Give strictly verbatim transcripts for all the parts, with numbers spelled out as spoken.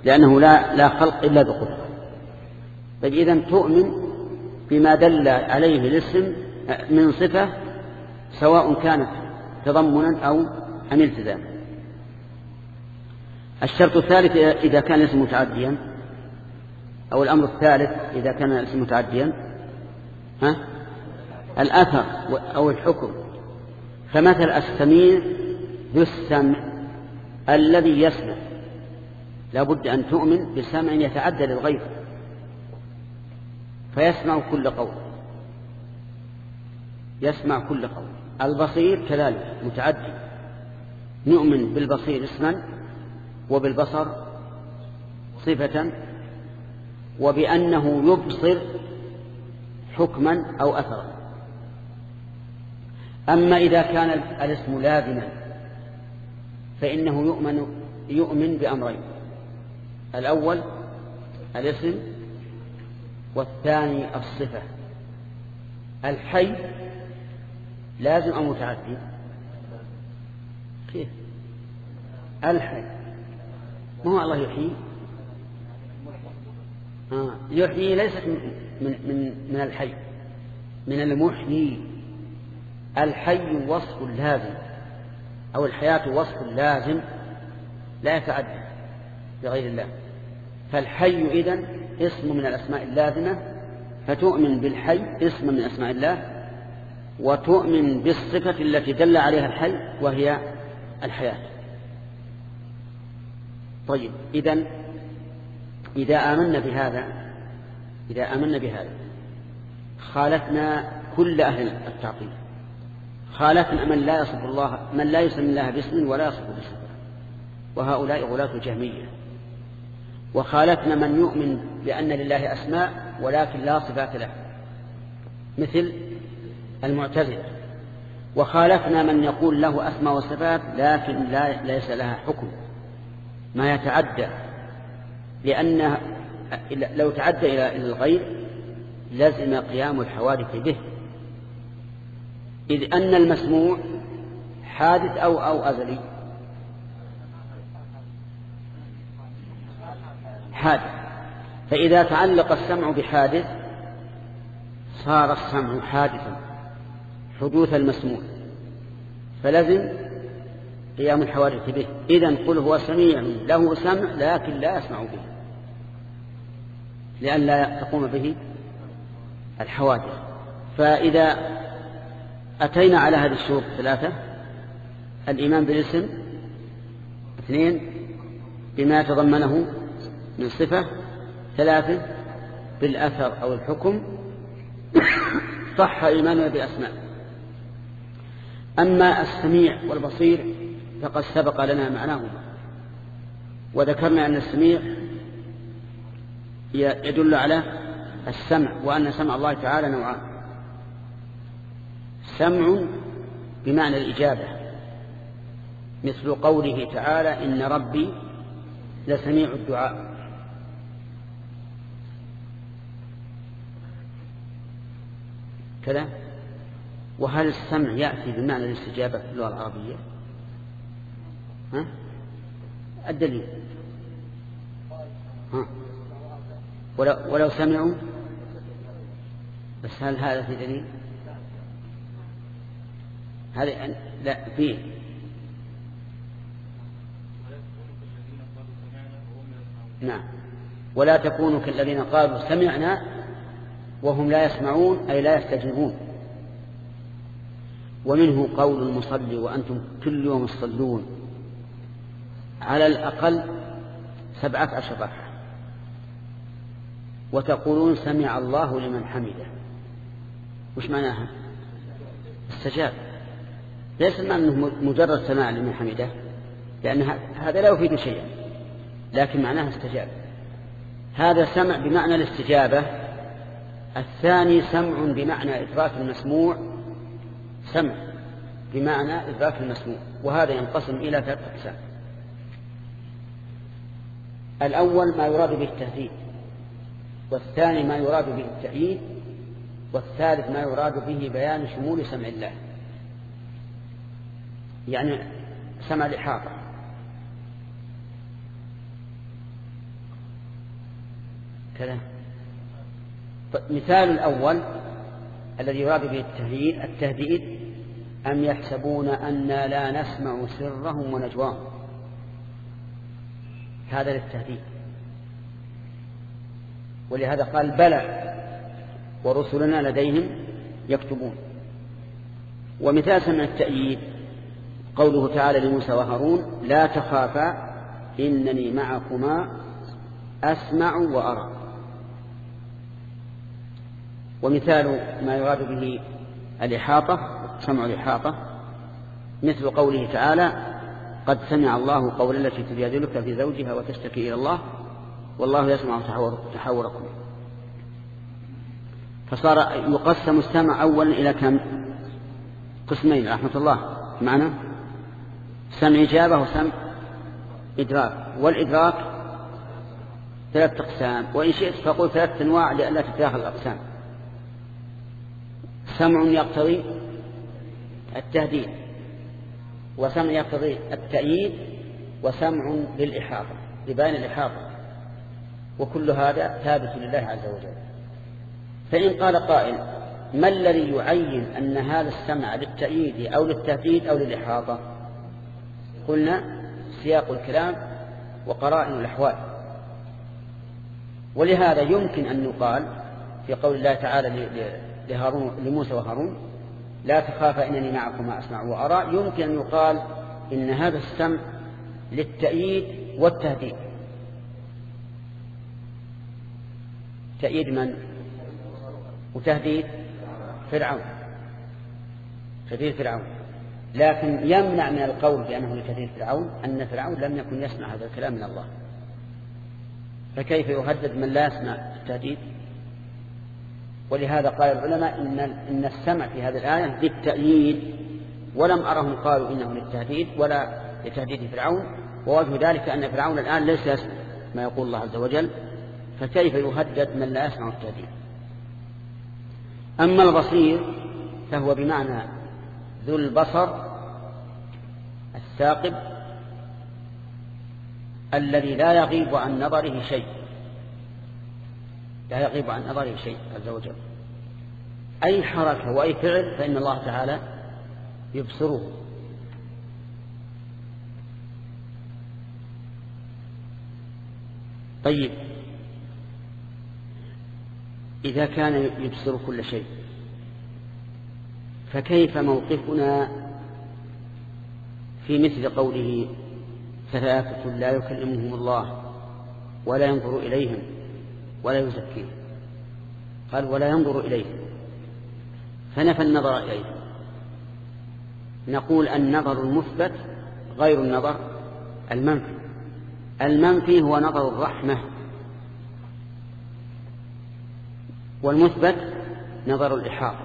لأنه لا, لا خلق إلا بقدرة. طيب إذن تؤمن بما دل عليه الاسم من صفة سواء كانت تضمنا أو أم التزاما. الشرط الثالث إذا كان الاسم متعديا، أو الأمر الثالث إذا كان الاسم متعديا، ها؟ الأثر أو الحكم. فمثل السميع ذو السمع الذي يسمع، لا بد أن تؤمن بسمع يتعدى للغير فيسمع كل قول، يسمع كل قول. البصير كذلك متعدي، نؤمن بالبصير اسما وبالبصر صفة، وبأنه يبصر حكما أو أثرا. أما إذا كان الاسم لازما فإنه يؤمن, يؤمن بأمرين: الأول الاسم، والثاني الصفة. الحي لازم أو متعدي؟ كيف الحي؟ ما هو الله يحيي؟ آه. يحيي ليست من, من, من الحي، من المحيي. الحي وصف لازم، أو الحياة وصف لازم لا يتعدى بغير الله. فالحي إذن اسم من الأسماء اللازمة، فتؤمن بالحي اسم من أسماء الله، وتؤمن بالصفة التي دل عليها الحي وهي الحياة. طيب إذن إذا آمنا بهذا إذا آمنا بهذا خالفنا كل أهل التعطيل، خالفنا من لا يصف الله من لا يسمي الله باسم ولا يصف بصفة، وهؤلاء غلاة الجهمية. وخالفنا من يؤمن بأن لله أسماء ولكن لا صفات له مثل المعتزلة. وخالفنا من يقول له أسماء وصفات لكن لا ليس لها حكم ما يتعدى، لأن لو تعدى إلى الغير لازم قيام الحوادث به، إذ أن المسموع حادث أو أو أزلي. حادث، فإذا تعلق السمع بحادث صار السمع حادثا حدوث المسموع، فلازم قيام الحوادث به. إذن قل هو سميع له سمع لكن لا يسمع به، لأن لا تقوم به الحوادث. فإذا أتينا على هذه الشروط الثلاثة: الإيمان بالاسم، اثنين بما يتضمنه من صفة، ثلاثة بالأثر أو الحكم، صح إيماننا بأسماء. أما السميع والبصير فقد سبق لنا معناهما، وذكرنا أن السميع يدل على السمع، وأن سمع الله تعالى نوعان: سمع بمعنى الإجابة مثل قوله تعالى إن ربي لسميع الدعاء، كذا. وهل السمع يأتي بمعنى الاستجابة في اللغة العربية؟ ها؟ الدليل ها؟ ولو, ولو سمعوا، بس هل هذا في دليل؟ هذا لا فيه. نعم، ولا تكونوا كالذين قالوا سمعنا وهم لا يسمعون أي لا يستجيبون. ومنه قول المصلي وأنتم كل يوم تصلون على الأقل سبعة عشر ركعة وتقولون سمع الله لمن حمده، وش معناها؟ استجاب. ليس معنى أنه مجرد سماع لمن حمده، لأن هذا لا يفيد شيئا، لكن معناها استجاب. هذا سمع بمعنى الاستجابة. الثاني سمع بمعنى إدراك المسموع، سمع بمعنى إدراك المسموع، وهذا ينقسم إلى ثلاثة أقسام: الأول ما يراد به التهديد، والثاني ما يراد به التأييد، والثالث ما يراد به بيان شمول سمع الله، يعني سمع الإحاطة. كذا. مثال الأول الذي يراد به التهديد التهديد أم يحسبون أنا لا نسمع سرهم ونجواهم، هذا للتهديد، ولهذا قال بلى ورسلنا لديهم يكتبون. ومثال من التأييد قوله تعالى لموسى وهارون لا تخافا إنني معكما أسمع وأرى. ومثال ما يراد به الإحاطة سمع الإحاطة مثل قوله تعالى قد سمع الله قول التي تجادلك في زوجها وتشتكي إلى الله والله يسمع تحاوركم. فصار يقسم السمع أولا إلى كم قسمين رحمة الله معنا، سمع إجابة وسمع إدراك. والإدراك ثلاثة أقسام، وإن شئت فقل ثلاثة أنواع لئلا تتداخل الأقسام. سمع يقتضي التهديد، وسمع يقتضي التأييد، وسمع للإحاطة لبيان الإحاطة، وكل هذا ثابت لله عز وجل. فإن قال قائل ما الذي يعين أن هذا السمع للتأييد أو للتهديد أو للإحاطة؟ قلنا سياق الكلام وقرائن الأحوال. ولهذا يمكن أن يقال في قول الله تعالى لهارون لموسى وهارون لا تخافا إنني معكما أسمع وأرى، يمكن أن يقال إن هذا السمع للتأييد والتهديد. تأييد من؟ وتهديد فرعون، تهديد فرعون. لكن يمنع من القول بأنه لتهديد فرعون أن فرعون لم يكن يسمع هذا الكلام من الله، فكيف يهدد من لا يسمع التهديد؟ ولهذا قال العلماء إن إن السمع في هذه الآية للتأييد، ولم أرهم قالوا إنه للتهديد ولا لتهديد فرعون. ووجه ذلك أن فرعون الآن ليس يسمع ما يقول الله عز وجل، فكيف يهدد من لا يسمع التهديد؟ أما البصير فهو بمعنى ذو البصر الثاقب الذي لا يغيب عن نظره شيء، لا يغيب عن نظره شيء عز وجل. أي حركة وأي فعل فإن الله تعالى يبصره. طيب إذا كان يبصر كل شيء فكيف موقفنا في مثل قوله ثلاثة لا يكلمهم الله ولا ينظر إليهم ولا يزكيهم؟ قال ولا ينظر إليهم، فنفى النظر إليهم. نقول النظر المثبت غير النظر المنفي. المنفي هو نظر الرحمة، والمثبت نظر الإحاطة.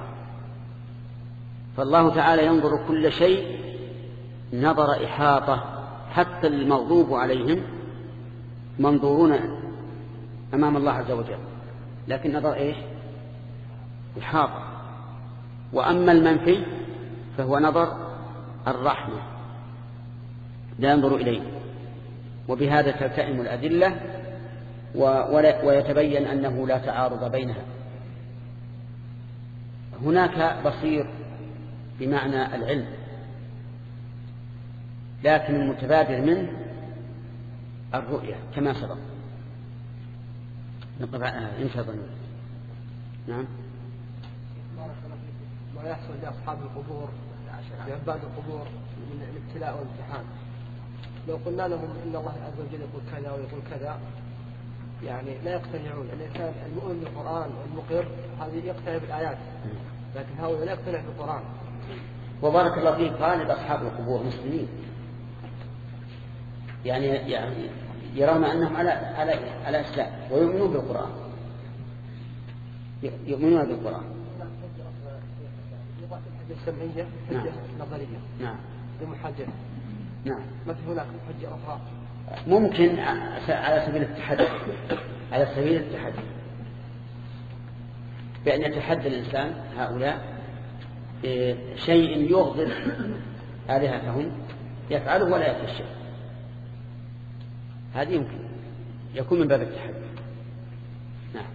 فالله تعالى ينظر كل شيء نظر إحاطة، حتى المغضوب عليهم منظورون أمام الله عز وجل، لكن نظر إيش؟ إحاطة. وأما المنفي فهو نظر الرحمة، لا ينظر إليه. وبهذا تلتئم الأدلة ويتبين أنه لا تعارض بينها. هناك بصير بمعنى العلم، لكن المتبادر منه الرؤية كما سبق. انتظر. نعم. ما يحصل لأصحاب القبور لعباد القبور من الابتلاء والامتحان، لو قلنا لهم إن الله عز وجل يقول كذا ويقول كذا يعني لا يقتنعون. الإنسان المؤمن بالقرآن والمقر هذه يقتنع بالآيات، لكن هؤلاء لا يقتنع بالقرآن. وبارك الله فيك غالب أصحاب القبور مسلمين، يعني يعني يرون أنهم على على على إسلام ويؤمنون بالقرآن، يؤمنون بالقرآن. حجة سمعية، حجة نظرية. نعم. لمحجة. نعم. ما في هناك حجة أخرى؟ ممكن على سبيل التحدي، على سبيل التحدي بأن يتحدى الإنسان هؤلاء شيء يغضب آلهتهم يفعله ولا يفعل الشيء، هذه يمكن يكون من باب التحدي. نعم.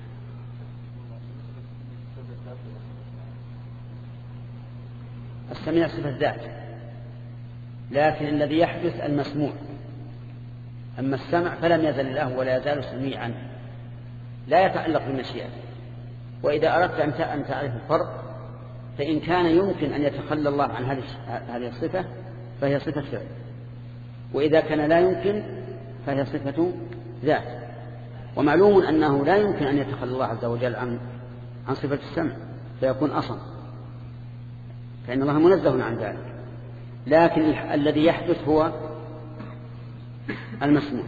السميع صفة ذات، لكن الذي يحدث المسموع. أما السمع فلم يزل الله ولا يزال سميعا، لا يتعلق بالمشيئة. وإذا أردت أن تعرف الفرق فإن كان يمكن أن يتخلى الله عن هذه الصفة فهي صفة فعل، وإذا كان لا يمكن فهي صفة ذات. ومعلوم أنه لا يمكن أن يتخلى الله عز وجل عن عن صفة السمع فيكون أصم، فإن الله منزه عن ذلك. لكن الذي يحدث هو المسموع.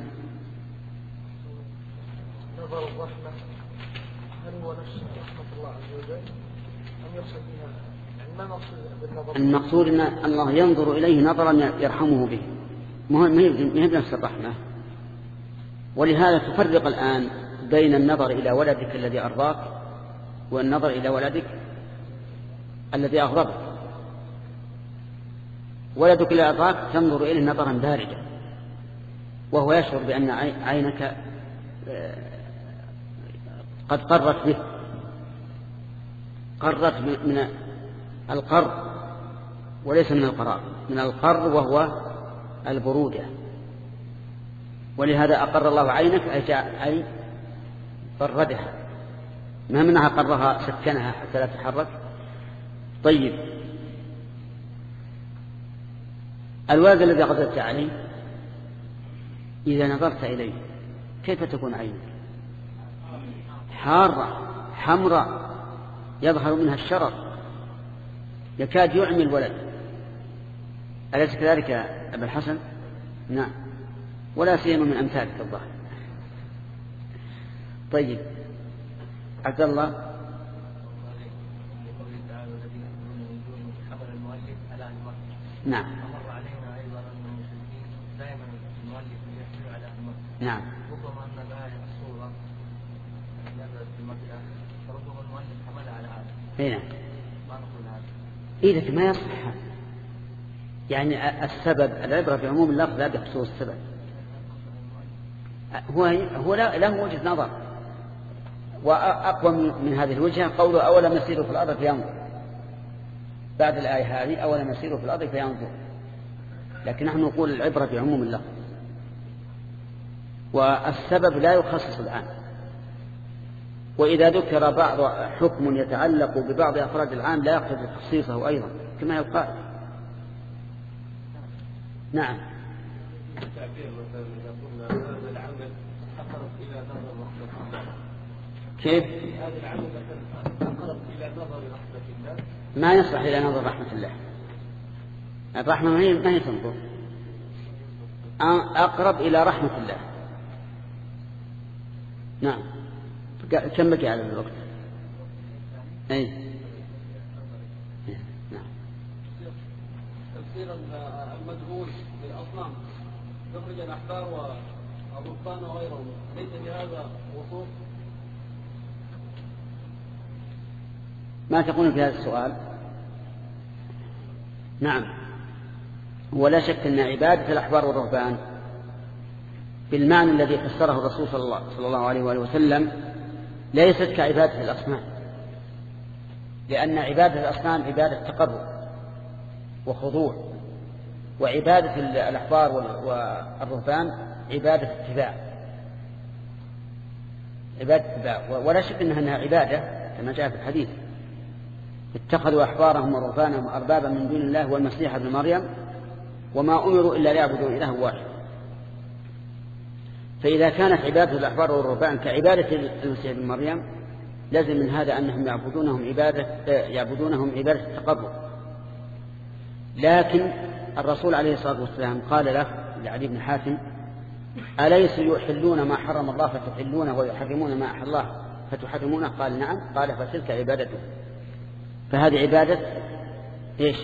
نظر الرحمة هل هو نفس رحمة الله عز وجل أم يقصد بها يعني ما مقصود بالنظر؟ المقصود أن الله ينظر إليه نظرا يرحمه به، ما هي بنفس الرحمة. ولهذا تفرق الآن بين النظر إلى ولدك الذي أرضاك والنظر إلى ولدك الذي أغضبك. ولدك الذي أرضاك تنظر إليه نظرا باردا، وهو يشعر بأن عينك قد قرت به، قرت من القر وليس من القرار، من القر وهو البرودة. ولهذا أقر الله عينك أي بردها، ما منها قرها سكنها حتى لا تتحرك. طيب، الولد الذي غضبت عليه إذا نظرت إليه كيف تكون عينك؟ حارة حمراء يظهر منها الشرر، يكاد يعمي الولد. أليس كذلك يا أبا الحسن؟ نعم، ولا سيما من أمثالك الظاهر. طيب، عبد الله. نعم. نعم. ربما أن الآية الصورة نزلت في مكة، فربما المؤلف حملها على هذا. هنا. ما نقول هذا. إيه لكن ما يصح، يعني السبب العبرة بعموم اللفظ لا بخصوص السبب. هو هو له وجهة نظر، وأقوى من هذه الوجهة قوله أولم يسيروا في الأرض فينظر، بعد الآية هذه أولم يسيروا في الأرض فينظر. لكن نحن نقول العبرة بعموم اللفظ، والسبب لا يخصص الآن. وإذا ذكر بعض حكم يتعلق ببعض أفراد العام لا يقتضي تخصيصه أيضا كما يقال. نعم. كيف؟ ما يصلح إلى نظر رحمة الله. الرحمة ما هي تنظر، أقرب إلى رحمة الله. نعم. كم بقي على الوقت؟ أي نعم. تفسير المدعون للأصنام يخرج الأحبار والرهبان وغيرهم، ليس بهذا وصوف؟ ما تقول في هذا السؤال؟ نعم، ولا شك أن عبادة الأحبار والرهبان بالمعنى الذي فسره الرسول صلى الله, صلى الله عليه وآله وسلم ليست كعبادة الأصنام، لأن عبادة الأصنام عبادة تقرب وخضوع، وعبادة الأحبار والرهبان عبادة اتباع، عبادة اتباع. ولا شك أنها عبادة كما جاء في الحديث: اتخذوا أحبارهم ورهبانهم أربابا من دون الله والمسيح ابن مريم وما أمروا إلا ليعبدوا إلها واحد. فإذا كانت عبادة الأحبار والرهبان كعبادة المسيح ابن مريم لازم من هذا أنهم يعبدونهم عبادة يعبدونهم عبادة التقرب. لكن الرسول عليه الصلاة والسلام قال له لعلي بن حاتم: أليسوا يحلون ما حرم الله فتحلونه ويحرمون ما أحل الله فتحرمونه؟ قال: نعم. قال: فتلك عبادته. فهذه عبادة إيش؟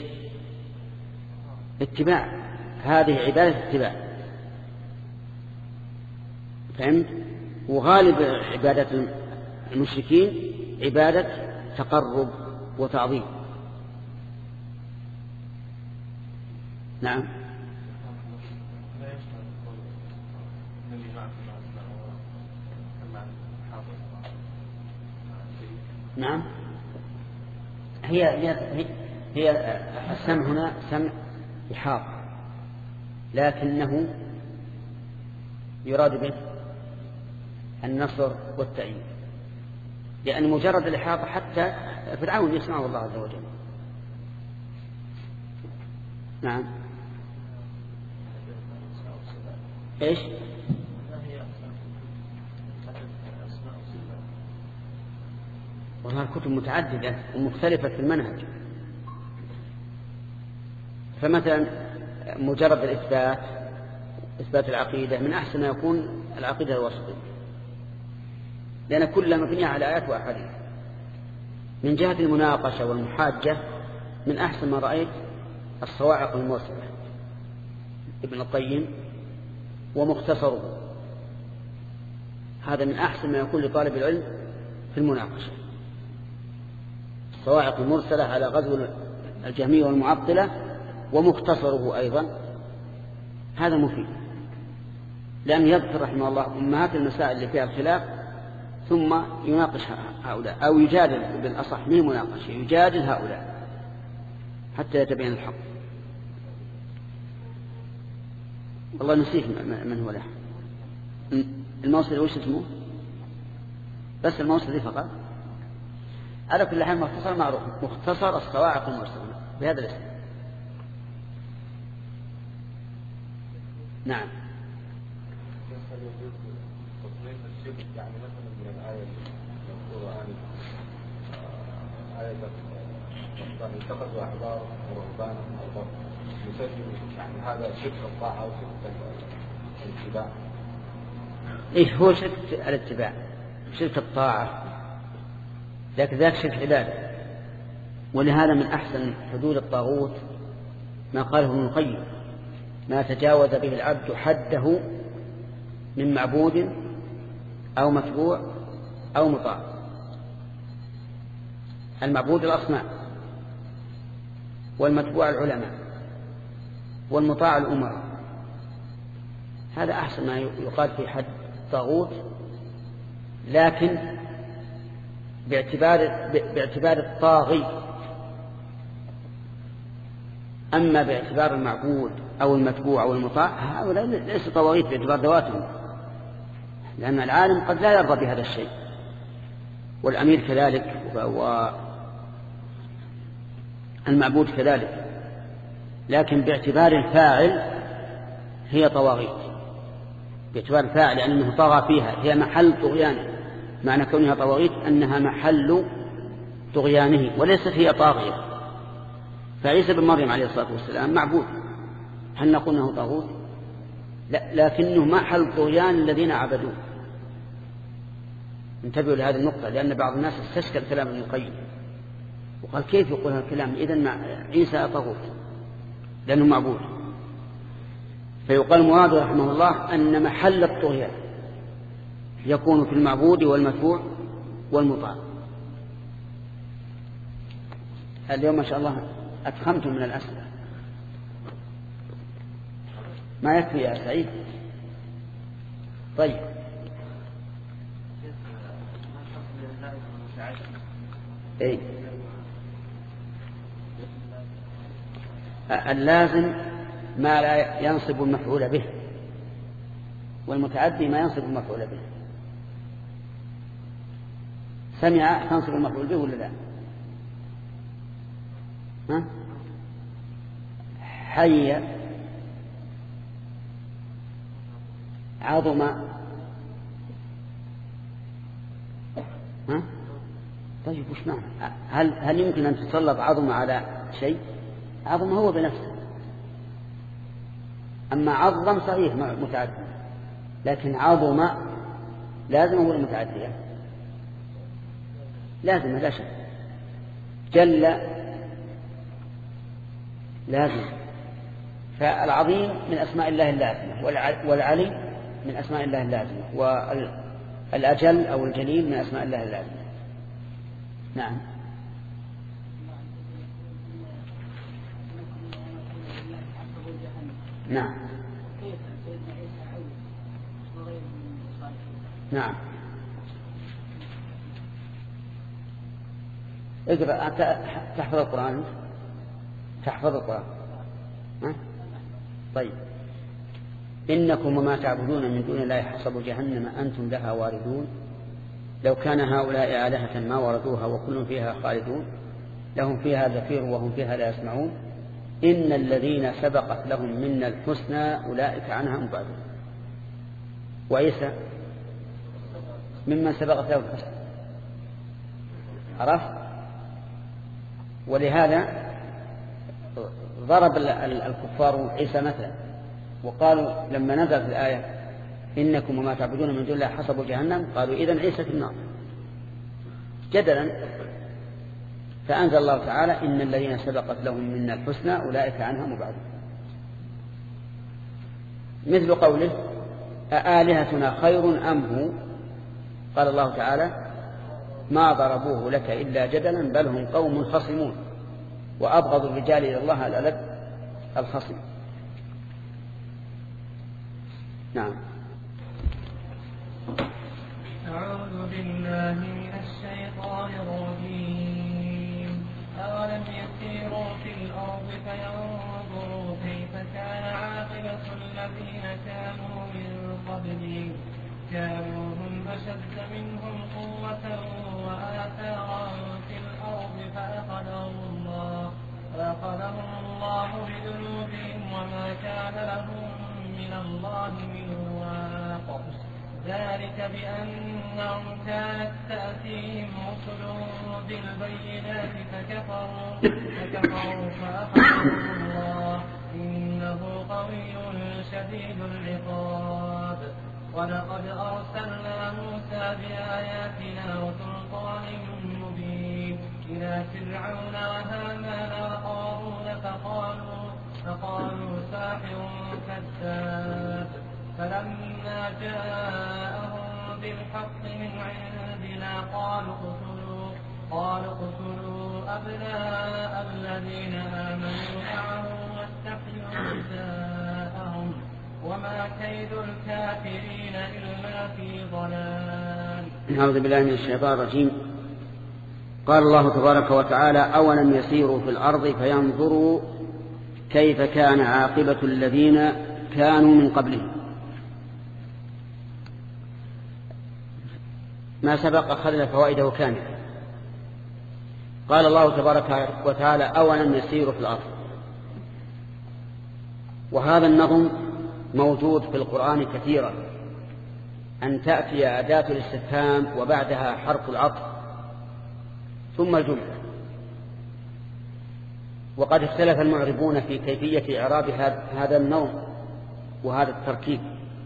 اتباع. هذه عبادة اتباع، فهمت؟ وغالب عبادة المشركين عبادة تقرب وتعظيم. نعم. نعم. هي هي هي السمع هنا سمع إحاطة، لكنه يراد به النصر والتأييد، لأن مجرد الإحاطة حتى فرعون يسمعه الله عز وجل. نعم. إيش؟ والله الكتب متعددة ومختلفة في المنهج. فمثلا مجرد الإثبات، إثبات العقيدة، من أحسن ما يكون العقيدة الوسطية، لأن كلها مبنية على آيات وأحاديث. من جهة المناقشة والمحاجة من أحسن ما رأيت الصواعق المرسلة ابن القيم ومختصره، هذا من أحسن ما يكون لطالب العلم في المناقشة. الصواعق المرسلة على غزو الجهمية والمعطلة ومختصره أيضا، هذا مفيد، لأنه يذكر رحمه الله أمهات المسائل اللي فيها الخلاف ثم يناقش هؤلاء، أو يجادل بالأصح من مناقشة، يجادل هؤلاء حتى يتبين الحق. والله نسيت من هو له الموصلي، وش اسمه؟ بس الموصلي فقط. على كل حال مختصر معروف، مختصر الصواعق المرسلة بهذا الاسم. نعم. يعني مثلا من الآية المذكورة آية اتخذوا أحبارهم ورهبانهم أربابا يسجل، يعني هذا شرك الطاعة أو شرك الاتباع؟ إيش هو شرك الاتباع؟ شرك الطاعة، لكن ذاك شرك عبادة. ولهذا من أحسن حدود الطاغوت ما قاله ابن القيم: ما تجاوز به العبد حده من معبود أو متبوع أو مطاع. المعبود الأصنام، والمتبوع العلماء، والمطاع الأمراء. هذا أحسن ما يقال في حد الطاغوت، لكن باعتبار باعتبار الطاغي. أما باعتبار المعبود أو المتبوع أو المطاع هؤلاء ليس طواغيت باعتبار ذواتهم، لأن العالم قد لا يرضى بهذا الشيء، والأمير كذلك، والمعبود كذلك. لكن باعتبار الفاعل هي طواغيت، باعتبار الفاعل لأنه طغى فيها، هي محل طغيانه. معنى كونها طواغيت أنها محل طغيانه وليست هي طاغية. فعيسى بن مريم عليه الصلاة والسلام معبود، هل نقول أنه طاغوت؟ لا، لكنه محل طغيان الذين عبدوه. انتبهوا لهذه النقطة، لأن بعض الناس استشكل كلام ابن القيم وقال كيف يقول هذا الكلام؟ إذن عيسى طاغوت لأنه معبود. فيقال مراد رحمه الله أن محل الطغيان يكون في المعبود والمتبوع والمطاع. اليوم ما شاء الله أتخمتم من الأسئلة، ما يكفي يا سعيد؟ طيب. إيه؟ اللازم ما لا ينصب المفعول به، والمتعدي ما ينصب المفعول به. سمع تنصب المفعول به ولا لا؟ ها؟ حي عظم. ها؟ طيب وش معنى؟ هل هل يمكن أن تسلط عظم على شيء؟ عظم هو بنفسه. أما عظم صحيح متعدي، لكن عظم لازم هو المتعدية، لازم لا شك. جل لازم. فالعظيم من أسماء الله اللازمة، والعلي من أسماء الله اللازمة، والأجل أو الجليل من أسماء الله اللازمة. نعم. نعم. نعم. اقرأ. أنت تحفظ القرآن؟ تحفظ القرآن؟ ها؟ طيب. إنكم وما تعبدون من دون الله حصب جهنم أنتم لها واردون لو كان هؤلاء آلهة ما وردوها وكل فيها خالدون لهم فيها زفير وهم فيها لا يسمعون إن الذين سبقت لهم منا الحسنى أولئك عنها مبعدون. وعيسى ممن سبقت له الحسنى، عرف؟ ولهذا ضرب الكفار عيسى مثلا وقالوا لما نزلت الآية إنكم وما تعبدون من دون الله حصبوا جهنم قالوا إذن عيسى في النار جدلا. فأنزل الله تعالى إن الذين سبقت لهم منا الحسنى أولئك عنها مبعدون. مثل قوله أآلهتنا خير أم هو قال الله تعالى ما ضربوه لك إلا جدلا بل هم قوم خصمون وأبغض الرجال إلى الله الألد الخصم. نعم. أعوذ بالله من الشيطان الرجيم. أولم يسيروا في الأرض فينظروا كيف كان عاقبة الذين كانوا من قبلهم كانوا هم أشد منهم قوة وآثارا في الأرض فأخذهم الله فأخذهم الله بذنوبهم وما كان لهم من الله من واق ذلك بأنهم كانت تأتيهم رسلهم بالبينات فكفروا فكفروا فأخذهم الله إنه قوي شديد العقاب. ولقد أرسلنا موسى بآياتنا وسلطان مبين إلى فرعون وهامان وقارون فقالوا فقالوا ساحر كذاب فلما جاءهم بالحق من عندنا قالوا اقتلوا قالوا اقتلوا أبناء الذين آمنوا معه واستحيوا نساءهم وما كيد الكافرين إلا في ضلال. أعوذ بالله من الشيطان الرجيم. قال الله تبارك وتعالى أولم يسيروا في الأرض فينظروا كيف كان عاقبة الذين كانوا من قبلهم. ما سبق أخذنا فوائده كاملة. قال الله تبارك وتعالى أولم يسيروا في الأرض، وهذا النظم موجود في القرآن كثيرا أن تأتي أداة الاستفهام وبعدها حرف العطف ثم الجملة. وقد اختلف المعربون في كيفية إعراب هذا النوع وهذا التركيب،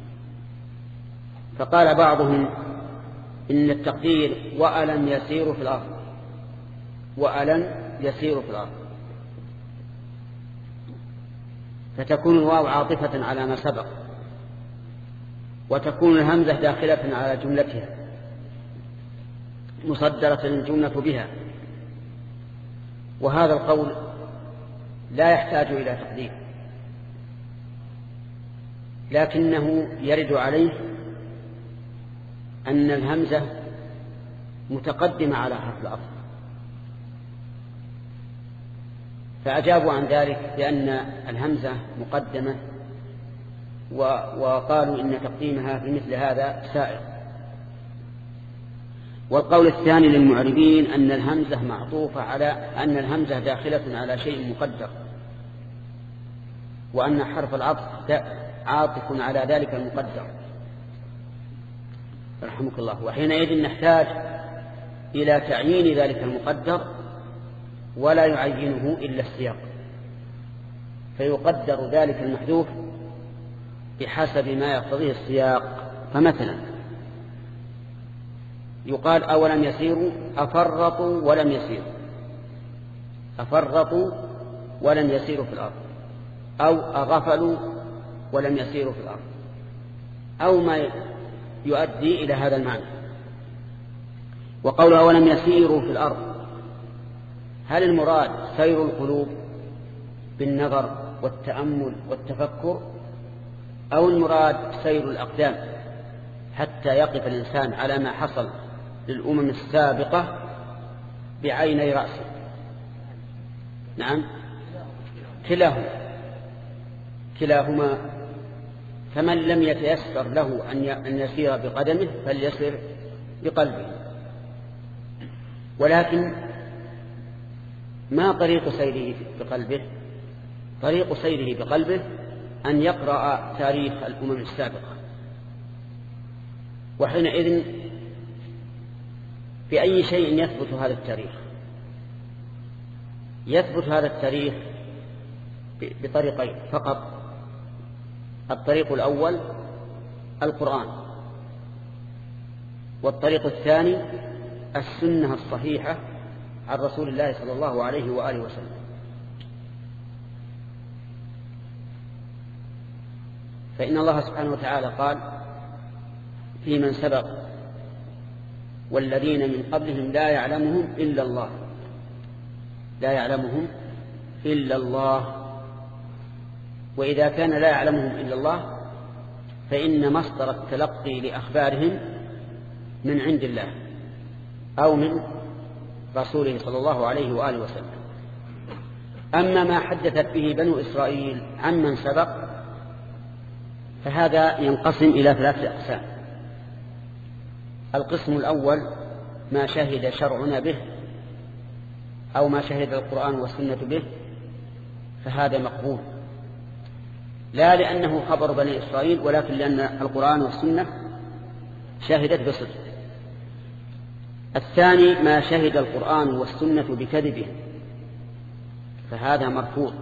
فقال بعضهم إن التقدير وألم يسيروا في الأرض، وألم يسيروا في الأرض، فتكون الواو عاطفة على ما سبق، وتكون الهمزة داخلة على جملتها مصدرة الجملة بها. وهذا القول لا يحتاج إلى تقدير، لكنه يرد عليه أن الهمزة متقدمة على حرف العطف، فأجابوا عن ذلك بأن الهمزة مقدمة، وقالوا إن تقديمها في مثل هذا سائر. والقول الثاني للمعربين أن الهمزة معطوفة على أن الهمزة داخلة على شيء مقدر، وأن حرف العطف عاطف على ذلك المقدر رحمك الله. وحينئذ نحتاج إلى تعيين ذلك المقدر، ولا يعينه إلا السياق، فيقدر ذلك المحذوف بحسب ما يقتضيه السياق. فمثلا يقال أولم يسيروا أفرطوا ولم يسيروا، أفرطوا ولم يسيروا في الأرض، أو أغفلوا ولم يسيروا في الأرض، أو ما يؤدي إلى هذا المعنى. وقول أولم يسيروا في الأرض، هل المراد سير القلوب بالنظر والتأمل والتفكر، أو المراد سير الأقدام حتى يقف الإنسان على ما حصل للأمم السابقة بعيني رأسه. نعم كلاهما كلاهما فمن لم يتيسر له أن يسير بقدمه فليسر بقلبه. ولكن ما طريق سيره بقلبه؟ طريق سيره بقلبه أن يقرأ تاريخ الأمم السابقة، وحينئذ بأي شيء يثبت هذا التاريخ؟ يثبت هذا التاريخ بطريقين فقط. الطريق الأول القرآن، والطريق الثاني السنة الصحيحة عن رسول الله صلى الله عليه وآله وسلم. فإن الله سبحانه وتعالى قال في من سبق والذين من قبلهم لا يعلمهم إلا الله، لا يعلمهم إلا الله. وإذا كان لا يعلمهم إلا الله فإن مصدر التلقي لأخبارهم من عند الله أو من رسوله صلى الله عليه وآله وسلم. أما ما حدثت به بنو إسرائيل عمن سبق فهذا ينقسم إلى ثلاثة أقسام. القسم الأول ما شهد شرعنا به أو ما شهد القرآن والسنة به، فهذا مقبول، لا لأنه خبر بني إسرائيل ولكن لأن القرآن والسنة شهدت بصدق. الثاني ما شهد القرآن والسنة بكذبه، فهذا مرفوض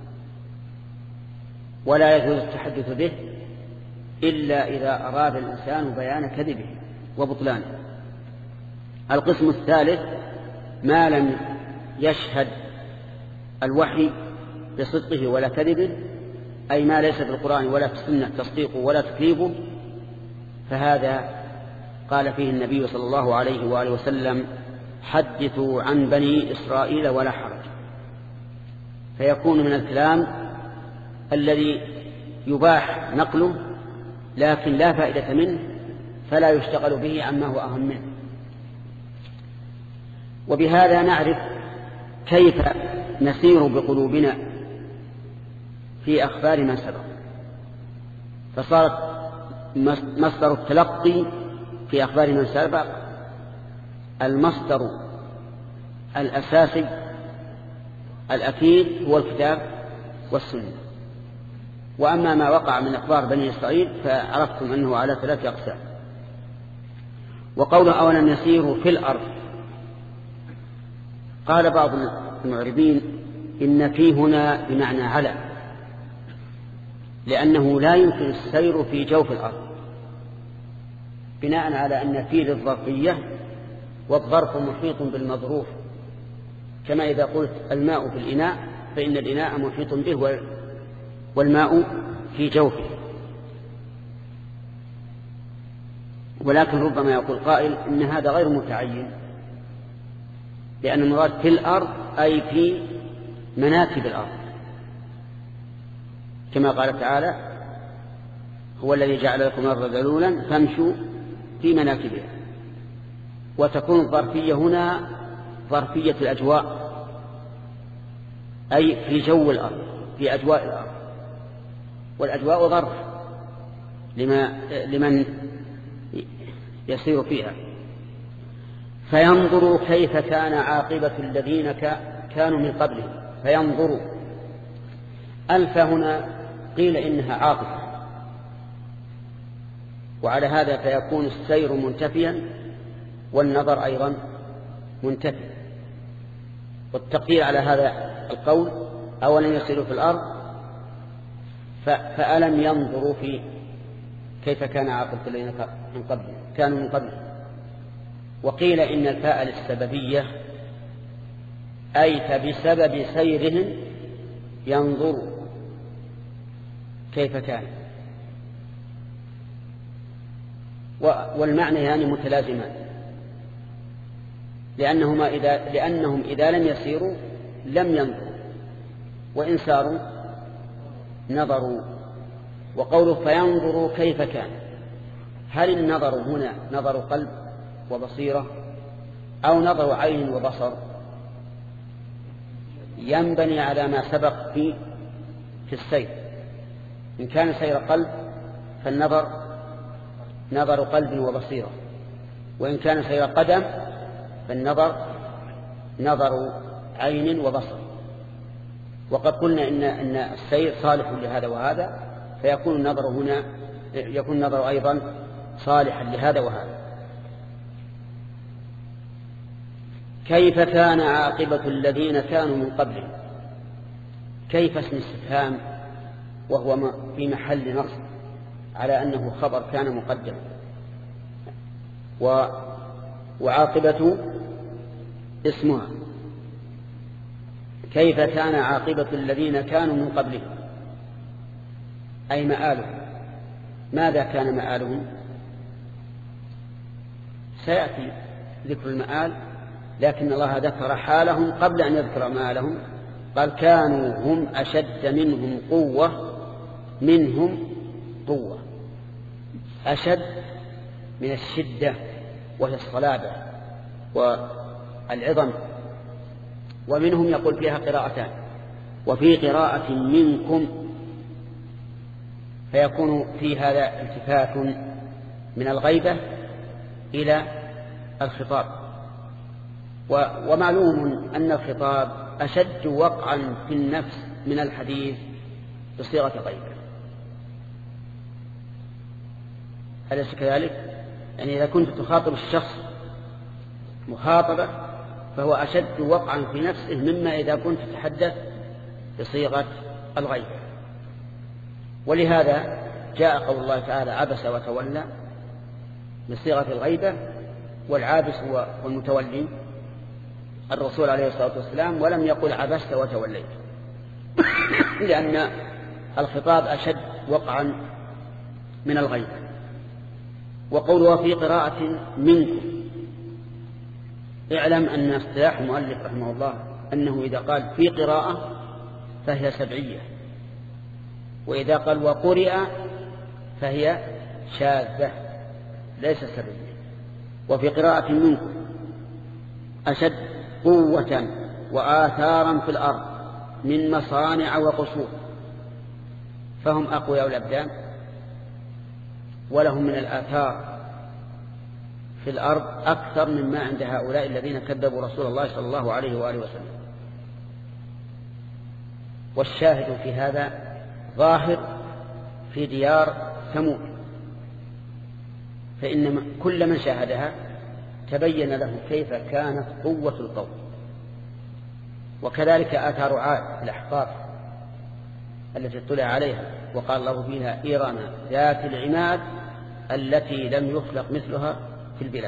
ولا يجوز التحدث به إلا إذا أراد الإنسان بيان كذبه وبطلانه. القسم الثالث ما لم يشهد الوحي بصدقه ولا كذبه، أي ما ليس في القرآن ولا في السنة تصديقه ولا تكذيبه، فهذا قال فيه النبي صلى الله عليه وآله وسلم حدثوا عن بني إسرائيل ولا حرج. فيكون من الكلام الذي يباح نقله لكن لا فائدة منه، فلا يشتغل به عما هو أهم منه. وبهذا نعرف كيف نسير بقلوبنا في أخبار من سبق. فصارت مصدر التلقي في أخبار من سبق المصدر الأساسي الأكيد هو الكتاب والسنة. وأما ما وقع من أخبار بني إسرائيل فعرفتم أنه على ثلاثة أقسام. وقوله أولم يسيروا في الأرض، قال بعض المعربين إن في هنا بمعنى على، لأنه لا يمكن السير في جوف الأرض، بناء على أن في للظرفية والظرف محيط بالمظروف، كما إذا قلت الماء في الإناء فإن الإناء محيط به والماء في جوفه. ولكن ربما يقول قائل إن هذا غير متعين، لأن المراد في الأرض أي في مناكب الأرض، كما قال تعالى هو الذي جعل لكم الأرض ذلولا فامشوا في مناكبها. وتكون الظرفية هنا ظرفية الأجواء، أي في جو الأرض، في أجواء الأرض، والأجواء ظرف لما لمن يسير فيها. فينظروا كيف كان عاقبة الذين كانوا من قبلهم. فينظروا ألف هنا قيل إنها عاطفة، وعلى هذا فيكون السير منتفيا والنظر أيضا منتفي. والتقدير على هذا القول أولا يسيروا في الأرض فألم ينظروا في كيف كان عاقبة الذين من قبل كانوا من قبل. وقيل إن الفاء للسببية، أي فبسبب سيرهم ينظروا كيف كان. والمعنى يعني متلازمان، لأنهما إذا لأنهم إذا لم يسيروا لم ينظروا، وإن ساروا نظروا. وقوله فينظروا كيف كان، هل النظر هنا نظر قلب وبصيرة أو نظر عين وبصر؟ ينبني على ما سبق في في السير. إن كان سير قلب فالنظر نظر قلب وبصيرة، وإن كان سير قدم فالنظر نظر عين وبصر. وقد قلنا إن, إن السير صالح لهذا وهذا، فيكون النظر هنا يكون النظر أيضا صالحا لهذا وهذا. كيف كان عاقبة الذين كانوا من قبلهم؟ كيف اسم استفهام وهو في محل نصب على أنه خبر كان مقدم، وعاقبة اسمها. كيف كان عاقبة الذين كانوا من قبلهم أي مآلهم. ماذا كان مآلهم؟ سيأتي ذكر المآل، لكن الله ذكر حالهم قبل أن يذكر مآلهم. قال كانوا هم أشد منهم قوة منهم قوة. أشد من الشدة وهي الصلابة والعظم. ومنهم يقول فيها قراءتان، وفي قراءة منكم، فيكون في هذا التفات من الغيبة إلى الخطاب. ومعلوم أن الخطاب أشد وقعا في النفس من الحديث بصيغة غيبة. أليس كذلك؟ يعني إذا كنت تخاطب الشخص مخاطبة فهو أشد وقعا في نفسه مما إذا كنت تتحدث بصيغة الغيبة. ولهذا جاء قول الله تعالى عبس وتولى بصيغة الغيبة، والعابس هو المتولي الرسول عليه الصلاة والسلام، ولم يقل عبست وتوليت لأن الخطاب أشد وقعا من الغيبة. وقوله في قراءة منكم، اعلم أن اصطلاح المؤلف رحمه الله أنه إذا قال في قراءة فهي سبعية، وإذا قال وقرئ فهي شاذة ليس سبعية. وفي قراءة منكم أشد قوة وآثارا في الأرض من مصانع وقصور، فهم أقوياء الأبدان ولهم من الآثار في الأرض أكثر مما عند هؤلاء الذين كذبوا رسول الله صلى الله عليه وآله وسلم. والشاهد في هذا ظاهر في ديار ثمود، فإن كل من شاهدها تبين له كيف كانت قوة القوم. وكذلك آثار عاد الأحقاف التي اطلع عليها وقال الله فيها إيران ذات العماد التي لم يخلق مثلها في البلاد.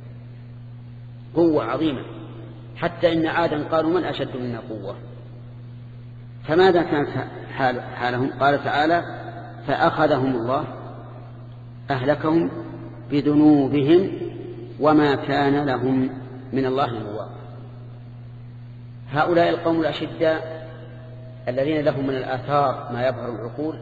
قوة عظيمة، حتى إن عادا قالوا من أشد منا قوة. فماذا كانت حال حالهم؟ قال تعالى فأخذهم الله أهلكهم بذنوبهم وما كان لهم من الله من واق. هؤلاء القوم الأشداء الذين لهم من الآثار ما يظهر العقول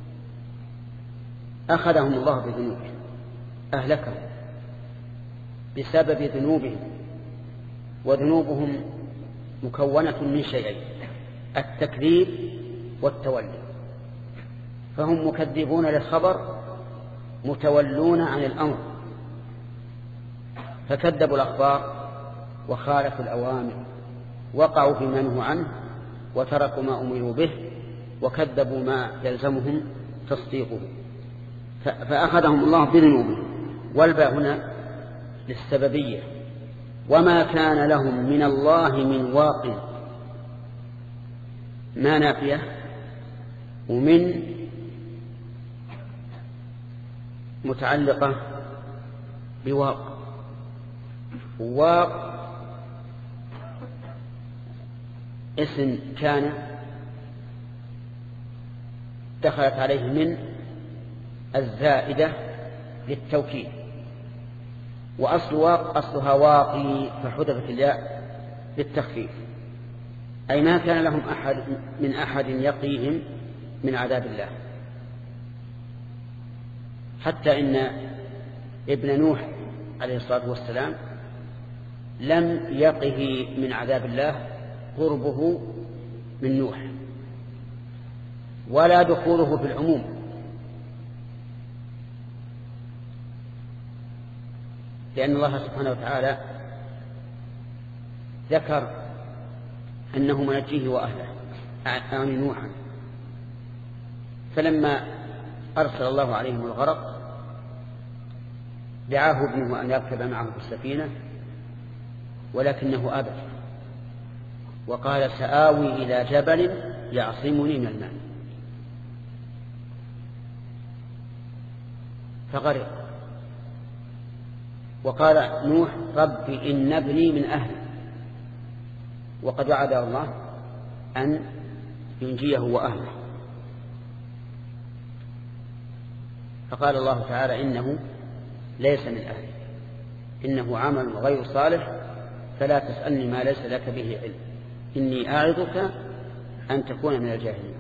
أخذهم الله بذنوبهم، أهلكهم بسبب ذنوبهم. وذنوبهم مكونة من شيئين: التكذيب والتولي. فهم مكذبون للخبر متولون عن الأمر، فكذبوا الأخبار وخالفوا الأوامر، وقعوا في منه عنه وتركوا ما أمروا به وكذبوا ما يلزمهم تصديقه، فأخذهم الله بذنوبهم. والباء هنا للسببية. وما كان لهم من الله من واق، ما نافية، ومن متعلقة بواق. واق اسم كان دخلت عليه من الزائدة للتوكيد، وأصل واق أصلها واقي فحذفت الياء للتخفيف، أي ما كان لهم أحد من أحد يقيهم من عذاب الله. حتى إن ابن نوح عليه الصلاة والسلام لم يقه من عذاب الله قربه من نوح، ولا دخوله في العموم، لأن الله سبحانه وتعالى ذكر أنه منجيه وأهله أعني نوحا، فلما أرسل الله عليهم الغرق دعاه ابنه أن يركب معه في السفينة، ولكنه أبى وقال سآوي إلى جبل يعصمني من الماء، فغرق. وقال نوح رب إن ابني من أهلي، وقد وعد الله أن ينجيه وأهله، فقال الله تعالى إنه ليس من أهلي، إنه عمل غير صالح فلا تسألني ما ليس لك به علم، إني أعظك أن تكون من الجاهلين.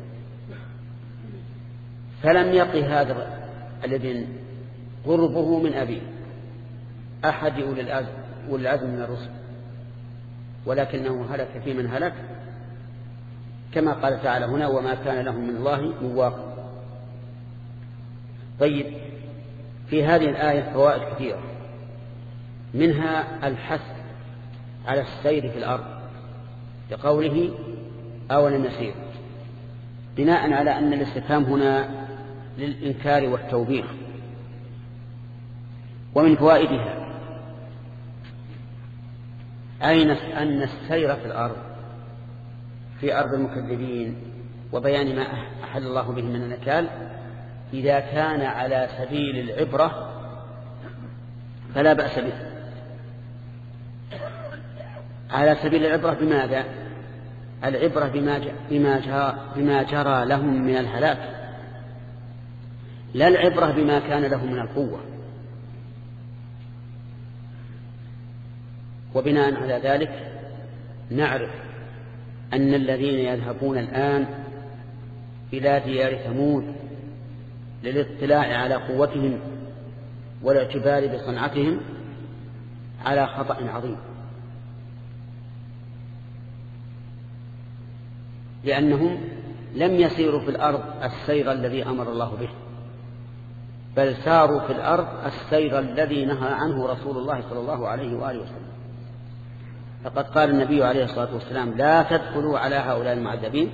فلم يقي هذا الذي قربه من أبيه أحد أولي العزم من الرسل، ولكنه هلك في من هلك، كما قال تعالى هنا وما كان لهم من الله من واق. طيب، في هذه الآية فوائد كثيرة، منها الحث على السير في الأرض لقوله أولم يسير، بناء على أن الاستفهام هنا للإنكار والتوبيخ. ومن فوائدها أين أن السير في الأرض في أرض المكذبين وبيان ما أحل الله به من النكال إذا كان على سبيل العبرة فلا بأس به. على سبيل العبرة بماذا؟ العبرة بما بما جرى, بما جرى لهم من الهلاك، لا العبرة بما كان لهم من القوة. وبناء على ذلك نعرف أن الذين يذهبون الآن إلى ديار ثمود للاطلاع على قوتهم والاعتبار بصنعتهم على خطأ عظيم، لأنهم لم يسيروا في الأرض السير الذي أمر الله به، بل ساروا في الأرض السير الذي نهى عنه رسول الله صلى الله عليه وآله وسلم. فقد قال النبي عليه الصلاة والسلام لا تدخلوا على هؤلاء المعذبين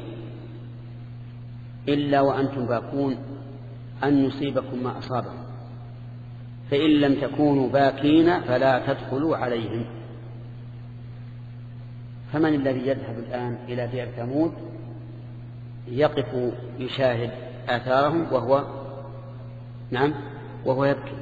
إلا وأنتم باكون أن يصيبكم ما أصابهم، فإن لم تكونوا باكين فلا تدخلوا عليهم. فمن الذي يذهب الآن إلى دير ثمود يقف يشاهد آثارهم وهو نعم وهو يبكي؟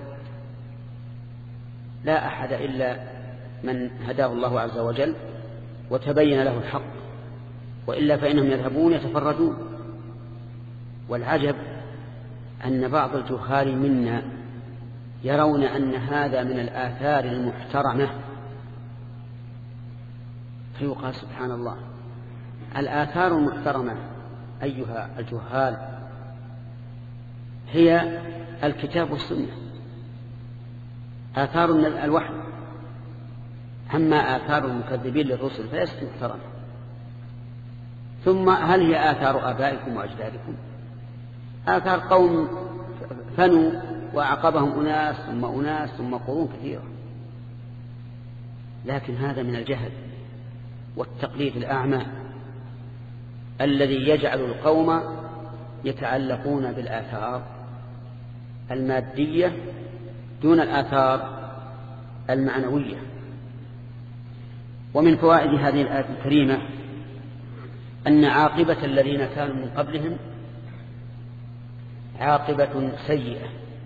لا أحد إلا من هداه الله عز وجل وتبين له الحق، وإلا فإنهم يذهبون يتفرجون. والعجب أن بعض الجهال منا يرون أن هذا من الآثار المحترمة، فيقال سبحان الله الآثار المحترمة أيها الجهال هي الكتاب والسنة، آثار الوحي. أما آثار المكذبين للرسل فليست محترمة. ثم هل هي آثار آبائكم وأجدادكم؟ آثار قوم فنوا وأعقبهم أناس ثم أناس ثم قرون كثيرة، لكن هذا من الجهل والتقليد الأعمى الذي يجعل القوم يتعلقون بالآثار المادية دون الآثار المعنوية. ومن فوائد هذه الآية الكريمة أن عاقبة الذين كانوا من قبلهم عاقبة سيئة،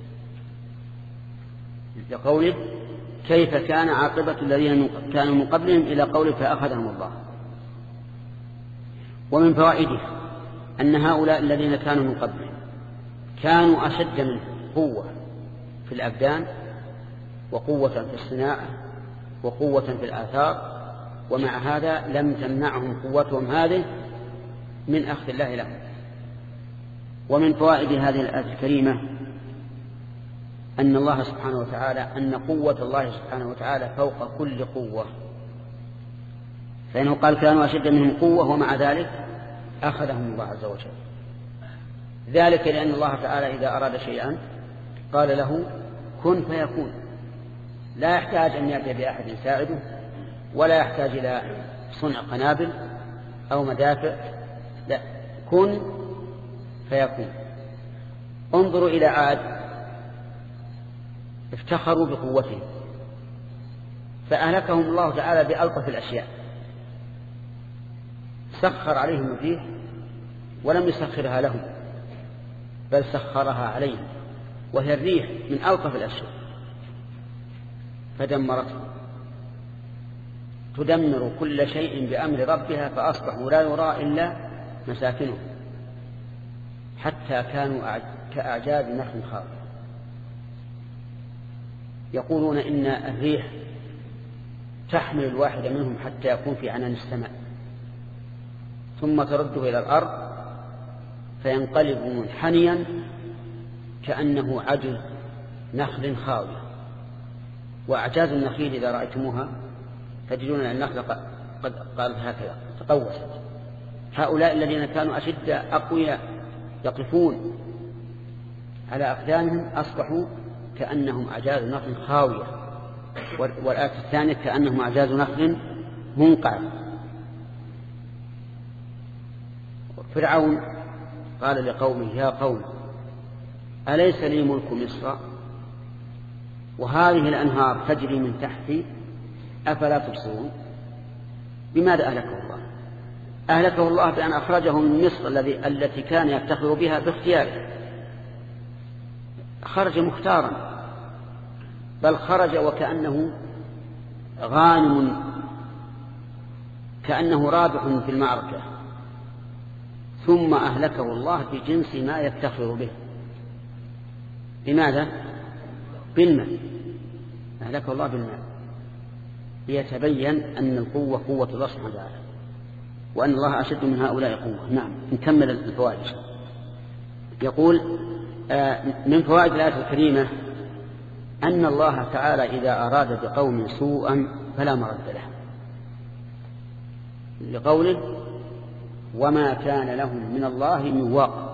لقوله كيف كان عاقبة الذين كانوا من قبلهم إلى قوله فأخذهم الله. ومن فوائده أن هؤلاء الذين كانوا من قبلهم كانوا أشد من قوة في الأبدان وقوة في الصناعة وقوة في الآثار، ومع هذا لم تمنعهم قوتهم هذه من أخذ الله لهم. ومن فوائد هذه الآية الكريمة أن الله سبحانه وتعالى أن قوة الله سبحانه وتعالى فوق كل قوة، فإنه قال كانوا أشد منهم قوة ومع ذلك أخذهم الله عز وجل. ذلك لأن الله تعالى إذا أراد شيئا قال له كن فيكون، لا يحتاج أن يأتي بأحد يساعده، ولا يحتاج إلى صنع قنابل أو مدافع، لا، كن فيكون. انظروا إلى عاد، افتخروا بقوتهم فأهلكهم الله تعالى بألطف الأشياء، سخر عليهم الريح ولم يسخرها لهم بل سخرها عليهم، وهي الريح من ألطف الأشياء، فدمرته، تدمر كل شيء بأمر ربها فأصبحوا لا يرى إلا مساكنهم، حتى كانوا كأعجاز نخل خاوية. يقولون إن الريح تحمل الواحد منهم حتى يكون في عنان السماء ثم ترده إلى الأرض فينقلب منحنيا كأنه عجز نخل خاوية. وأعجاز النخيل إذا رأيتموها تجدون أن النخل قد قالت هكذا تقوست. هؤلاء الذين كانوا أشد أقوياء يقفون على أقدامهم أصبحوا كأنهم أعجاز نخل خاوية، والآية الثانية كأنهم أعجاز نخل منقعر. فرعون قال لقومه يا قوم أليس لي ملك مصر وهذه الأنهار تجري من تحتي أفلا تبصرون؟ بماذا أهلكه الله؟ أهلكه الله بأن أخرجه من مصر الذي التي كان يفتخر بها باختياره، خرج مختارا، بل خرج وكأنه غانم، كأنه رابح في المعركة، ثم أهلكه الله بجنس ما يفتخر به. لماذا؟ بالماء، أهلكه الله بالماء ليتبين أن القوة قوة الله سبحانه وتعالى، وأن الله أشد من هؤلاء قوة. نعم، نكمل الفوائد. يقول من فوائد الآية الكريمة أن الله تعالى إذا أراد بقوم سوءا فلا مرد له، لقوله وما كان لهم من الله من واق.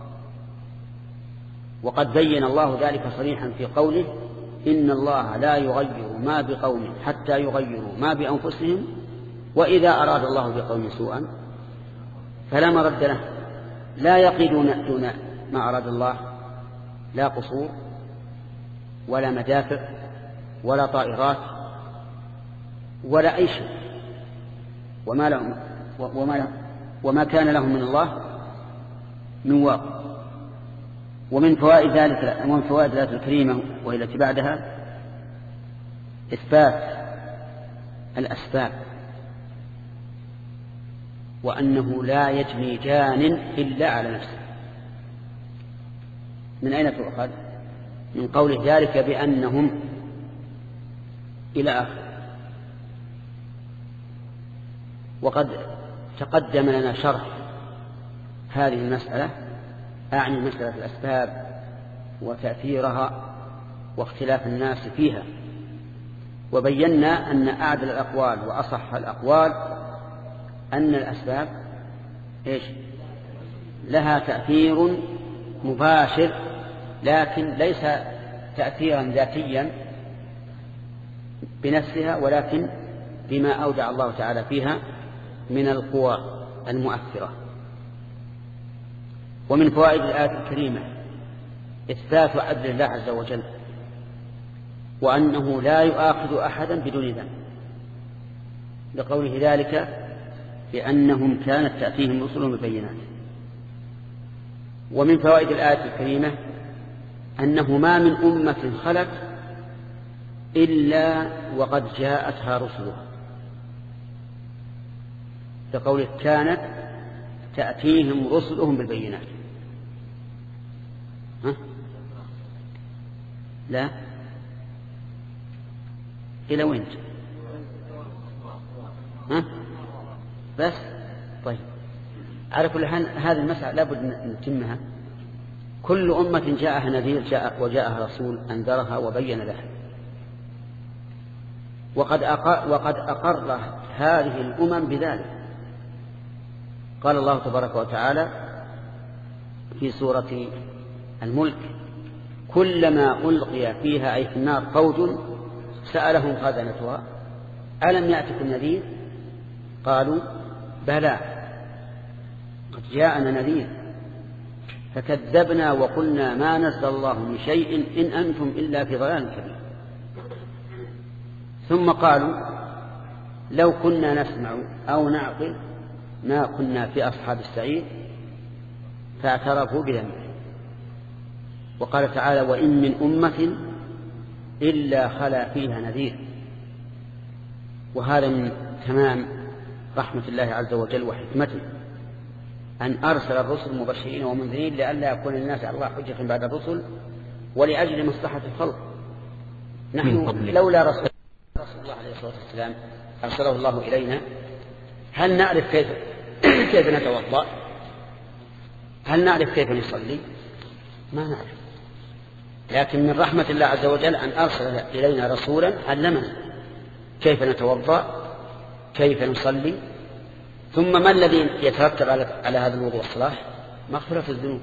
وقد بين الله ذلك صريحا في قوله إن الله لا يغير ما بقوم حتى يغيروا ما بأنفسهم وإذا أراد الله بقوم سوءا فلا مرد له. لا يقيدون دون ما أراد الله، لا قصور ولا مدافع ولا طائرات ولا أي شيء، وما لهم وما, لهم وما كان لهم من الله من واق. ومن فوائد ذلك ومن فوائد الآية الكريمة وهي التي بعدها إثبات الأسباب، وأنه لا يجني جان إلا على نفسه. من أين تؤخذ؟ من قوله ذلك بأنهم إلى آخر. وقد تقدم لنا شرح هذه المسألة، أعني مسألة الأسباب وتأثيرها واختلاف الناس فيها، وبينا أن أعدل الأقوال وأصح الأقوال أن الأسباب إيش؟ لها تأثير مباشر، لكن ليس تأثيرا ذاتيا بنفسها، ولكن بما أودع الله تعالى فيها من القوى المؤثرة. ومن فوائد الآية الكريمة إثبات عدل الله عز وجل، وأنه لا يؤاخذ أحدا بدون ذنب، لقوله ذلك بأنهم كانت تأتيهم رسلهم بالبينات. ومن فوائد الآية الكريمة أنه ما من أمة خلت إلا وقد جاءتها رسلها، لقوله كانت تأتيهم رسلهم بالبينات. ها؟ لا، إلى وين؟ ها؟ بس طيب، على كل حال هذه المسألة لابد نتمها. كل أمة جاءها نذير جاء وجاءها رسول أنذرها وبين لها، وقد أقر, وقد أقر هذه الأمم بذلك. قال الله تبارك وتعالى في سورة الملك: كلما ألقي فيها أي في النار فوج سألهم خزنتها ألم يأتكم نذير؟ قالوا بلى قد جاءنا نذير فكذبنا وقلنا ما نزل الله من شيء إن أنتم إلا في ضلال كبير. ثم قالوا لو كنا نسمع أو نعقل ما كنا في أصحاب السعير فاعترفوا بذنبهم. وقال تعالى: وإن من أمة إلا خلا فيها نذير. وهذا من تمام رحمة الله عز وجل وحكمته أن أرسل الرسل مبشرين ومنذرين لئلا يكون الناس على الله حجة بعد الرسل ولأجل مصلحة الخلق. نحن لولا رسول الله عليه الصلاة والسلام أرسله الله إلينا هل نعرف كيف كيف نتوضأ؟ هل نعرف كيف نصلي؟ ما نعرف. لكن من رحمة الله عز وجل أن أرسل إلينا رسولا علمنا كيف نتوضأ، كيف نصلي، ثم ما الذي يترتب على هذا الوضوء والصلاة؟ مغفرة الذنوب.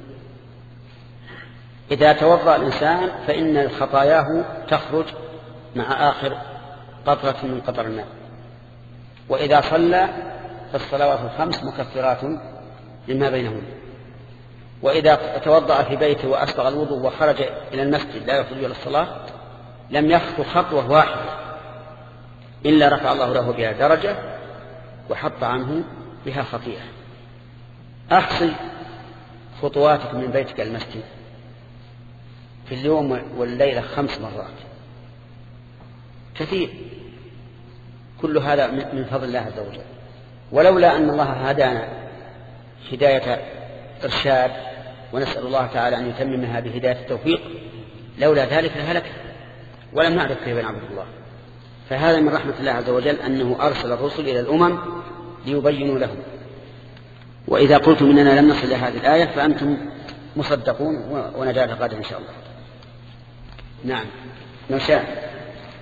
إذا توضأ الإنسان فإن خطاياه تخرج مع آخر قطرة من قطر الماء. وإذا صلى فالصلوات الخمس مكفرات لما بينهن. وإذا توضأ في بيته وأسبغ الوضوء وخرج إلى المسجد لا يخرج إلى الصلاة لم يخطو خطوة واحدة إلا رفع الله له بها درجة وحط عنه بها خطيئة. أحصي خطواتك من بيتك المسجد في اليوم والليلة خمس مرات، كثير. كل هذا من فضل الله عز وجل. ولولا أن الله هدانا هداية إرشاد ونسأل الله تعالى أن يتممها بهداية التوفيق لولا ذلك لهلك ولم نعرف كيف نعبد الله. فهذا من رحمة الله عز وجل أنه أرسل الرسل إلى الأمم ليبينوا لهم. وإذا قلتم إننا لم نصل إلى هذه الآية فأنتم مصدقون ونجعل غدا إن شاء الله. نعم نشاء.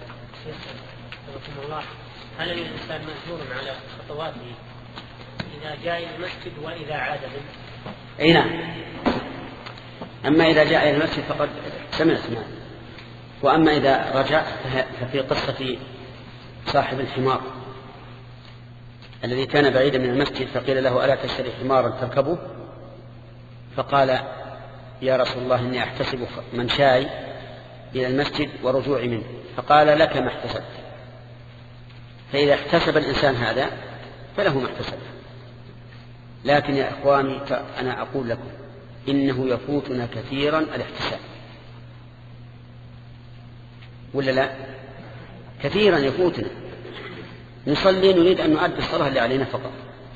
الله هل الإنسان مأجور على خطواته إذا جاء إلى المسجد وإذا عاد منه؟ أي نعم. أما إذا جاء إلى المسجد فقد سمعت معه. وأما إذا رجع ففي قصة صاحب الحمار الذي كان بعيدا من المسجد فقيل له ألا تشتري حمارا تركبه؟ فقال يا رسول الله إني أحتسب منشاي إلى المسجد ورجوعي منه. فقال لك ما احتسبت. فإذا احتسب الإنسان هذا فله ما احتسب. لكن يا إخواني أنا أقول لكم إنه يفوتنا كثيرا الاحتساب، ولا لا؟ كثيرا يفوتنا. نصلي نريد أن نؤدي الصلاة اللي علينا فقط،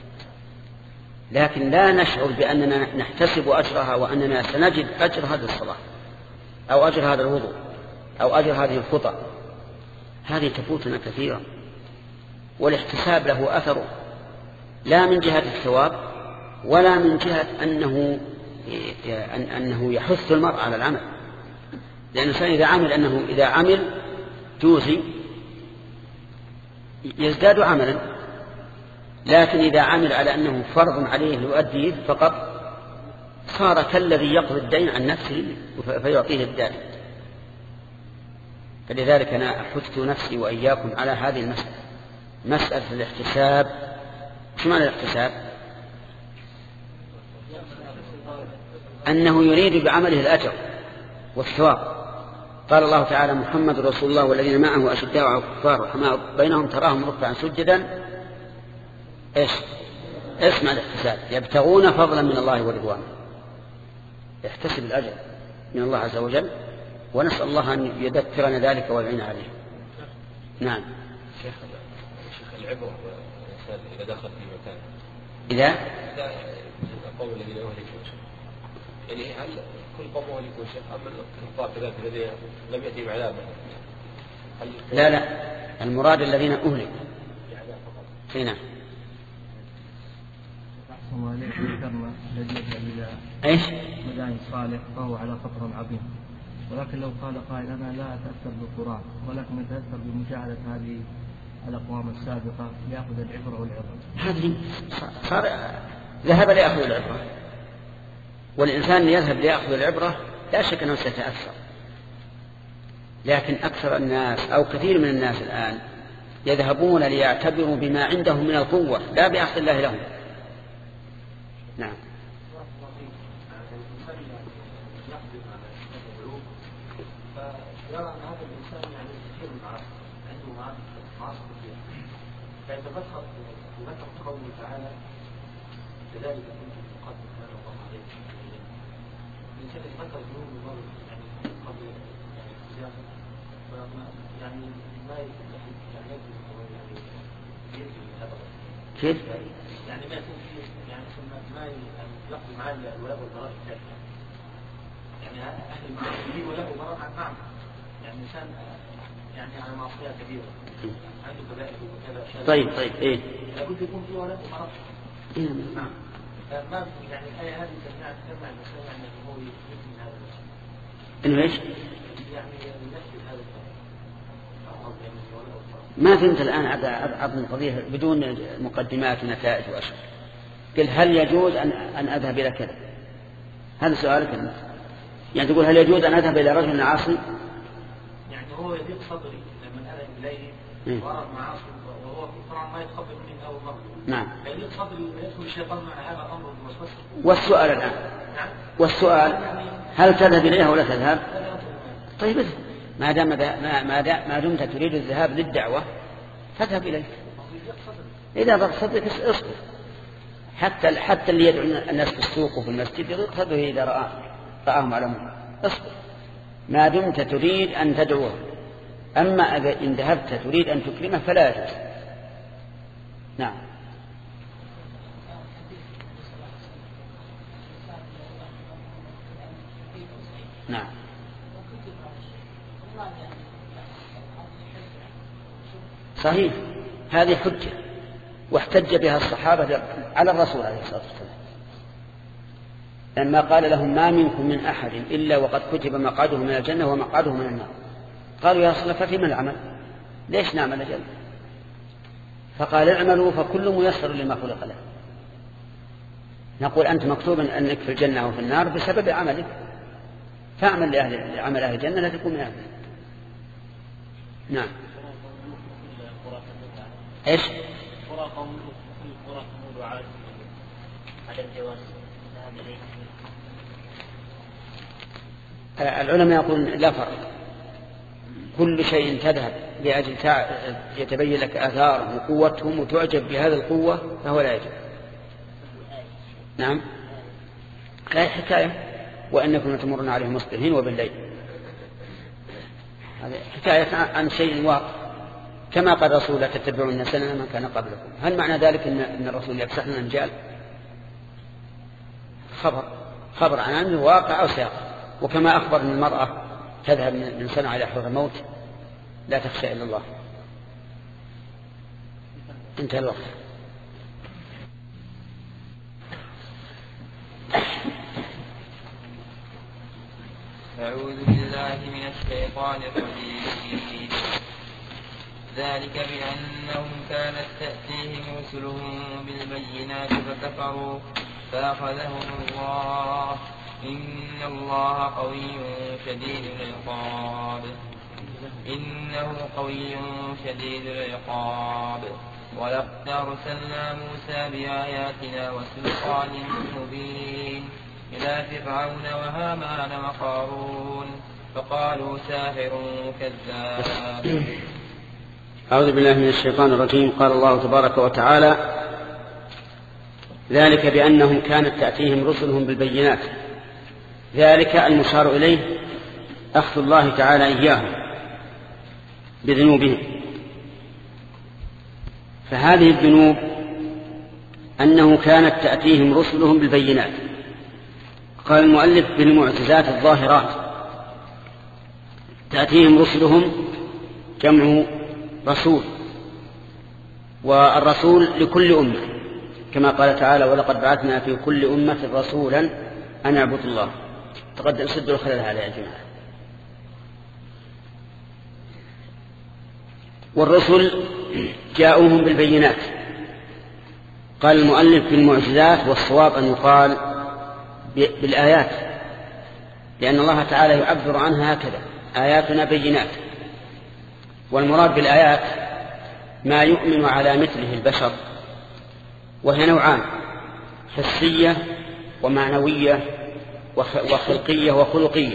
لكن لا نشعر بأننا نحتسب أجرها وأننا سنجد أجر هذه الصلاة أو أجر هذا الوضوء أو أجر هذه الخطى. هذه تفوتنا كثيرا. والاحتساب له أثر لا من جهة الثواب ولا من جهة أنه أنه يحث المرء على العمل. لأن الإنسان إذا عمل أنه إذا عمل جوزي يزداد عملا، لكن إذا عمل على أنه فرض عليه يؤديه فقط صار كالذي يقضي الدين عن نفسه فيعطيه الدين. فلذلك أنا أحث نفسي وإياكم على هذه المسألة، مسألة الاحتساب. شو معنى الاحتساب؟ أنه يريد بعمله الأجر والثواب. قال الله تعالى محمد رسول الله والذين معه أشداء على الكفار رحماء بينهم تراهم ركعا سجدا. إيش اسمع الاحتساب؟ يبتغون فضلا من الله ورضوانه. يحتسب الأجر من الله عز وجل، ونسأل الله أن يذكرنا ذلك ويعين عليه. نعم. شيخ العبرة الإنسان إذا دخل في مكان إذا القوم الذين يهلكون، يعني هل كل قوم يهلكون شيخ أم الكفار كذلك الذين لم يأتي بعذاب؟ لا لا، المراد الذين أهلكوا. هنا ايش؟ مدائن صالح فهو على خطر عظيم، ولكن لو قال قائل انا لا اتاثر بالقران ولكن اتاثر بمشاهده هذه الاقوام السابقه لياخذ العبره والعظه. هذه صار ذهب ليأخذ العبرة، والإنسان يذهب ليأخذ العبرة لا شك أنه سيتأثر، لكن أكثر الناس أو كثير من الناس الآن يذهبون ليعتبروا بما عندهم من القوة لا بأخذ الله لهم. نعم. يرى أن هذا الإنسان يعني كثير من العرب عنده معاصي كثيرة، فإذا ذكر ذكر قوله تعالى كذلك كنتم من قبل كان الله عليكم الإنسان يذكر ذنوب المرء يعني قبل يعني الزيادة يعني ما يجب يعني يجب يعني يجب هذا كيف؟ يعني ما يكون فيه يعني ما يقضي معاه الولاء والبراء الثالثة، يعني أهل المسلمين ولاء وبراء معهم، يعني إنسان يعني على معصية كبيرة عنده كبائر وكذا. طيب طيب إيه؟ لابد يكون في ولاء وبراء. نعم. فما يعني الآية هذه تمنع تمنع الإنسان يعني هو يثبت هذا الشيء. إنه إيش؟ يعني يثبت هذا الشيء. ما فهمت الآن أبعد من قضية بدون مقدمات ونتائج وأشياء. قل هل يجوز أن أن أذهب إلى كذا؟ هذا سؤالك أنت. يعني تقول هل يجوز أن أذهب إلى رجل عاصي؟ يعني هو يضيق صدري لما أذهب إليه وأرى المعاصي وهو طبعا ما يتقبل مني أول مرة. نعم. يضيق صدري ويدخل الشيطان مع هذا الأمر والوسوسة. والسؤال الآن. نعم. والسؤال هل تذهب إليها ولا تذهب؟ طيب ما دام ما ما ما دمت تريد الذهاب للدعوة فاذهب إليه. إذا ضاق صدرك اصبر. حتى حتى اللي يدعو الناس في السوق وفي المسجد يضيق صدره إذا رأى رآهم على منكر. اصبر ما دمت تريد أن تدعوه. أما إن ذهبت تريد أن تكرمه فلا يجوز. نعم. نعم. صحيح هذه حجة واحتج بها الصحابة على الرسول عليه الصلاة والسلام لما قال لهم ما منكم من أحد إلا وقد كتب مقعده من الجنة ومقعده من النار. قالوا يا رسول الله ففيما العمل؟ ليش نعمل الجنة؟ فقال اعملوا فكل ميسر لما خلق له. نقول أنت مكتوب أنك في الجنة وفي النار بسبب عملك، فاعمل لأهل عمل أهل الجنة لا تكون من أهلها. نعم. ايش؟ قرى قوم قرى ثمود وعاد على الجواز ذهب اليه. العلماء يقولون لا فرق، كل شيء تذهب لأجل يتبين لك آثارهم وقوتهم وتعجب بهذه القوة فهو لا يجب. نعم. لا حكاية وأنكم تمرون عليهم مصبحين وبالليل، هذه حكاية عن شيء واقع كما قال الرسول لا تتبعون سنن من كان قبلكم. هل معنى ذلك ان الرسول يفسح لنا الرجال؟ خبر خبر عن أمر واقع أو سياق. وكما أخبر أن المرأة تذهب من سنة إلى حضر الموت لا تخشى إلا الله. انتهى الوقت. أعوذ بالله من الشيطان الرجيم. ذلك بأنهم كانت تأتيهم رسلهم بالبينات فكفروا فأخذهم الله إن الله قوي شديد العقاب. إنه قوي شديد العقاب. ولقد أرسلنا موسى بآياتنا وسلطان مبين إلى فرعون وهامان وقارون فقالوا ساحر كذاب. أعوذ بالله من الشيطان الرجيم. قال الله تبارك وتعالى ذلك بأنهم كانت تأتيهم رسلهم بالبينات. ذلك المشار إليه أخذ الله تعالى إياهم بذنوبهم. فهذه الذنوب أنه كانت تأتيهم رسلهم بالبينات. قال المؤلف بالمعجزات الظاهرات. تأتيهم رسلهم جمع رسول، والرسول لكل أمة كما قال تعالى ولقد بعثنا في كل أمة رسولا أن اعبدوا الله. تقدم سدوا الخلل هذا يا جماعة. والرسل جاءوهم بالبينات قال المؤلف بالمعجزات، والصواب أن يقال بالآيات، لأن الله تعالى يعبر عنها هكذا: آياتنا بينات. والمراد بالآيات ما يؤمن على مثله البشر، وهي نوعان: حسية ومعنوية وخلقية وخلقية،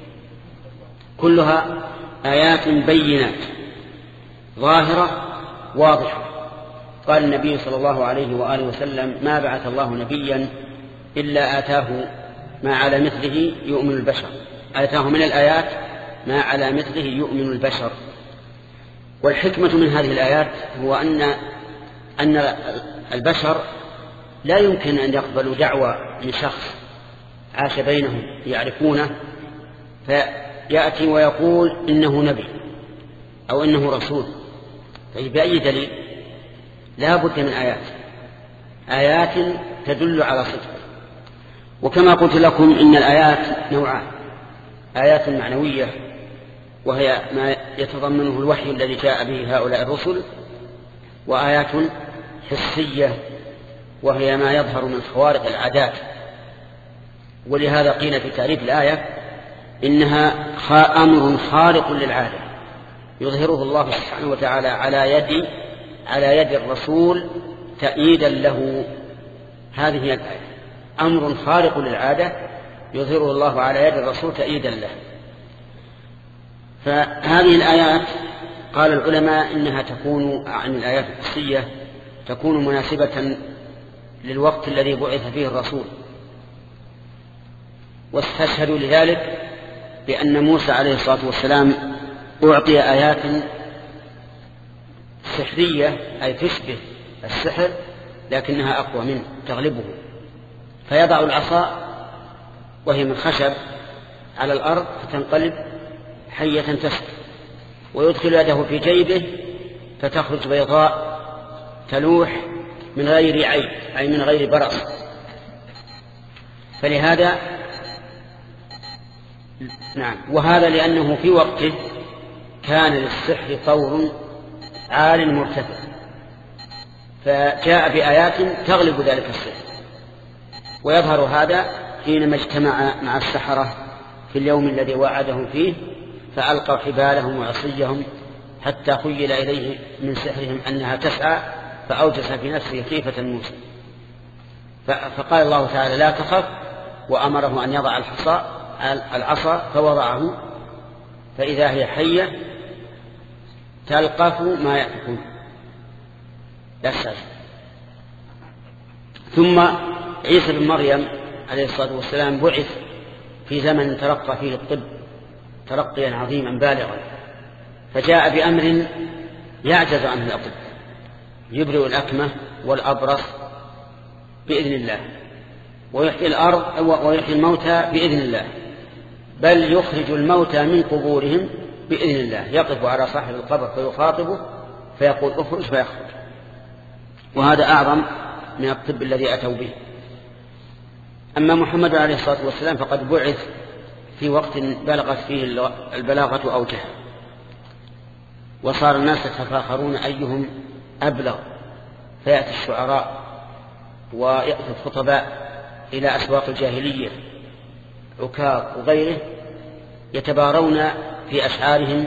كلها آيات بينات ظاهرة واضحة. قال النبي صلى الله عليه وآله وسلم: ما بعث الله نبيا إلا آتاه ما على مثله يؤمن البشر، آتاه من الآيات ما على مثله يؤمن البشر. والحكمة من هذه الآيات هو أن أن البشر لا يمكن أن يقبلوا دعوة من شخص عاش بينهم يعرفونه فيأتي ويقول إنه نبي أو إنه رسول. بأي دليل؟ لا بد من آيات آيات تدل على صدقه. وكما قلت لكم إن الآيات نوعان: آيات معنوية وهي ما يتضمنه الوحي الذي جاء به هؤلاء الرسل، وآيات حسية وهي ما يظهر من خوارق العادات. ولهذا قيل في تعريف الآية إنها أمر خارق للعادة يظهره الله سبحانه وتعالى على يد على يد الرسول تأييدا له. هذه هي الآية: أمر خارق للعادة يظهره الله على يد الرسول تأييدا له. فهذه الآيات قال العلماء إنها تكون عن الآيات الحسية تكون مناسبة للوقت الذي بعث فيه الرسول، واستشهدوا لذلك بأن موسى عليه الصلاة والسلام أعطي آيات سحرية أي تشبه السحر لكنها أقوى منه تغلبه، فيضع العصا وهي من خشب على الأرض فتنقلب حية تسقط، ويدخل يده في جيبه فتخرج بيضاء تلوح من غير عيب أي من غير برص. فلهذا نعم وهذا لأنه في وقته كان للسحر طور عال مرتفع، فجاء بآيات تغلب ذلك السحر. ويظهر هذا حينما اجتمع مع السحرة في اليوم الذي وعدهم فيه فألقوا حبالهم وعصيهم حتى خيل إليه من سحرهم أنها تسعى، فأوجس في نفسه خيفة موسى، فقال الله تعالى: لا تخف، وأمره أن يضع الحصى العصا فوضعه فإذا هي حية تلقف ما يأكلون. ثم عيسى بن مريم عليه الصلاة والسلام بعث في زمن ترقى فيه الطب ترقيا عظيما بالغا، فجاء بأمر يعجز عنه الأطباء: يبرئ الأكمة والأبرص بإذن الله، ويحيي الأرض ويحيي الموتى بإذن الله، بل يخرج الموتى من قبورهم بإذن الله. يقف على صاحب القبر فيخاطبه فيقول: اخرج، فيخرج. وهذا أعظم من الطب الذي أتوا به. أما محمد عليه الصلاة والسلام فقد بعث في وقت بلغت فيه البلاغة أوجها، وصار الناس يتفاخرون أيهم أبلغ، فيأتي الشعراء ويأتي الخطباء إلى أسواق الجاهلية عكاظ وغيره يتبارون في أشعارهم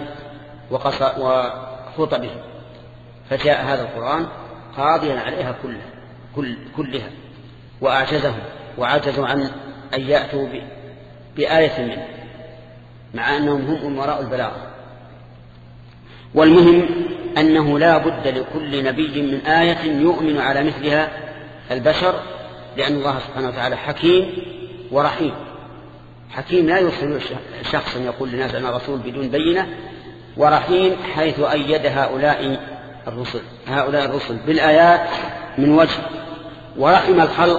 وخطبهم، فجاء هذا القرآن قاضيا عليها كلها كل كلها وأعجزهم وعجزوا عن أن يأتوا بآية منه، مع أنهم هم أمراء البلاغة. والمهم أنه لا بد لكل نبي من آية يؤمن على مثلها البشر، لأن الله سبحانه وتعالى حكيم ورحيم. حكيم لا يرسل شخصا يقول للناس أنا رسول بدون بينة، ورحيم حيث أيد هؤلاء الرسل هؤلاء الرسل بالآيات من وجه، ورحم الخلق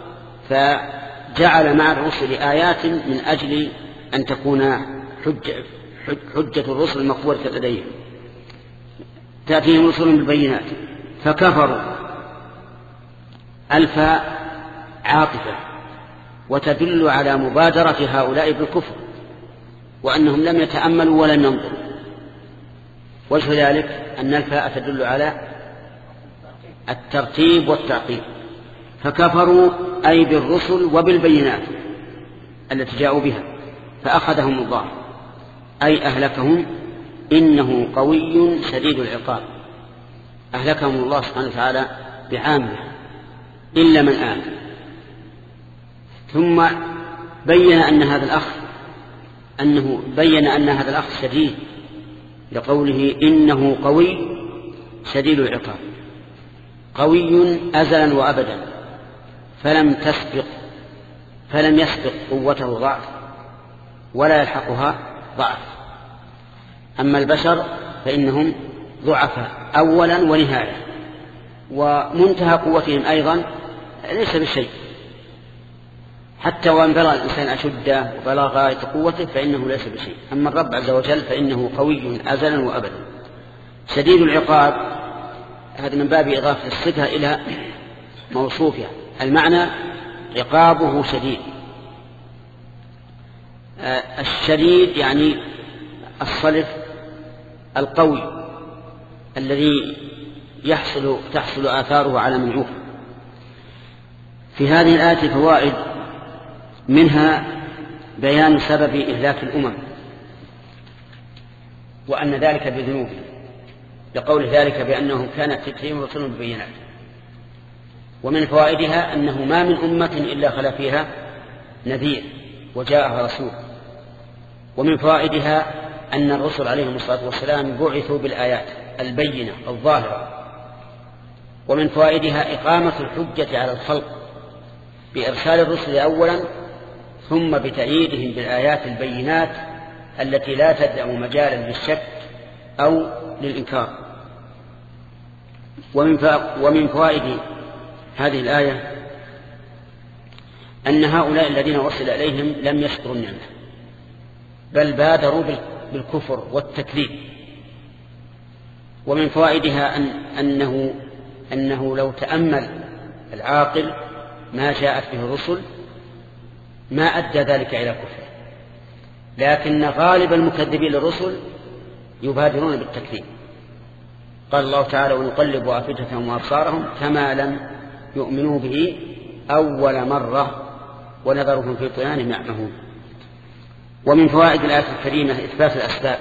فجعل مع الرسل آيات من أجل أن تكون حجة, حجة الرسل مقبولة لديهم. تأتيهم رسل بالبينات فكفروا، الفاء عاطفة وتدل على مبادرة هؤلاء بالكفر وأنهم لم يتأملوا ولم ينظروا. وجه ذلك أن الفاء تدل على الترتيب والتعقيب، فكفروا أي بالرسل وبالبينات التي جاءوا بها فأخذهم الله أي أهلكهم إنه قوي شديد العقاب. أهلكهم الله سبحانه وتعالى بعامة إلا من آمن. ثم بين أن هذا الأخ أنه بين أن هذا الأخ شديد لقوله إنه قوي شديد العقاب، قوي أزلا وأبدا فلم تسبق فلم يسبق قوته ضعف ولا يلحقها ضعف. أما البشر فإنهم ضعفاء أولا ونهاية، ومنتهى قوتهم أيضا ليس بشيء، حتى وأن بلغ الإنسان أشده وبلغ غاية قوته فإنه ليس بشيء. أما الرب عز وجل فإنه قوي أزلا وأبدا شديد العقاب. هذا من باب إضافة الصفة إلى موصوفها. المعنى عقابه شديد. الشديد يعني الصلف القوي الذي يحصل تحصل آثاره على من يوفى. في هذه الآية فوائد، منها بيان سبب إهلاك الأمم وأن ذلك بذنوبهم، لقول ذلك بأنهم كانت تأتيهم رسل بالبينات. ومن فوائدها أنه ما من أمة إلا خلا فيها نذير وجاءها رسول. ومن فوائدها أن الرسل عليهم الصلاة والسلام بعثوا بالآيات البينة الظاهرة. ومن فوائدها إقامة الحجة على الخلق بإرسال الرسل أولا ثم بتأييدهم بالآيات البينات التي لا تدع مجالا للشك أو للإنكار. ومن فوائد هذه الآية أن هؤلاء الذين أرسل إليهم لم يشكروا النعمة بل بادروا بالكفر والتكذيب. ومن فوائدها أن أنه, أنه لو تأمل العاقل ما جاءت به الرسل ما أدى ذلك إلى كفر، لكن غالب المكذبين للرسل يبادرون بالتكذيب. قال الله تعالى ونقلب أفئدتهم وأبصارهم كما لم يؤمنوا به أول مرة ونذرهم في طغيانهم يعمهون. ومن فوائد الآية الكريمة إثبات الأسباب،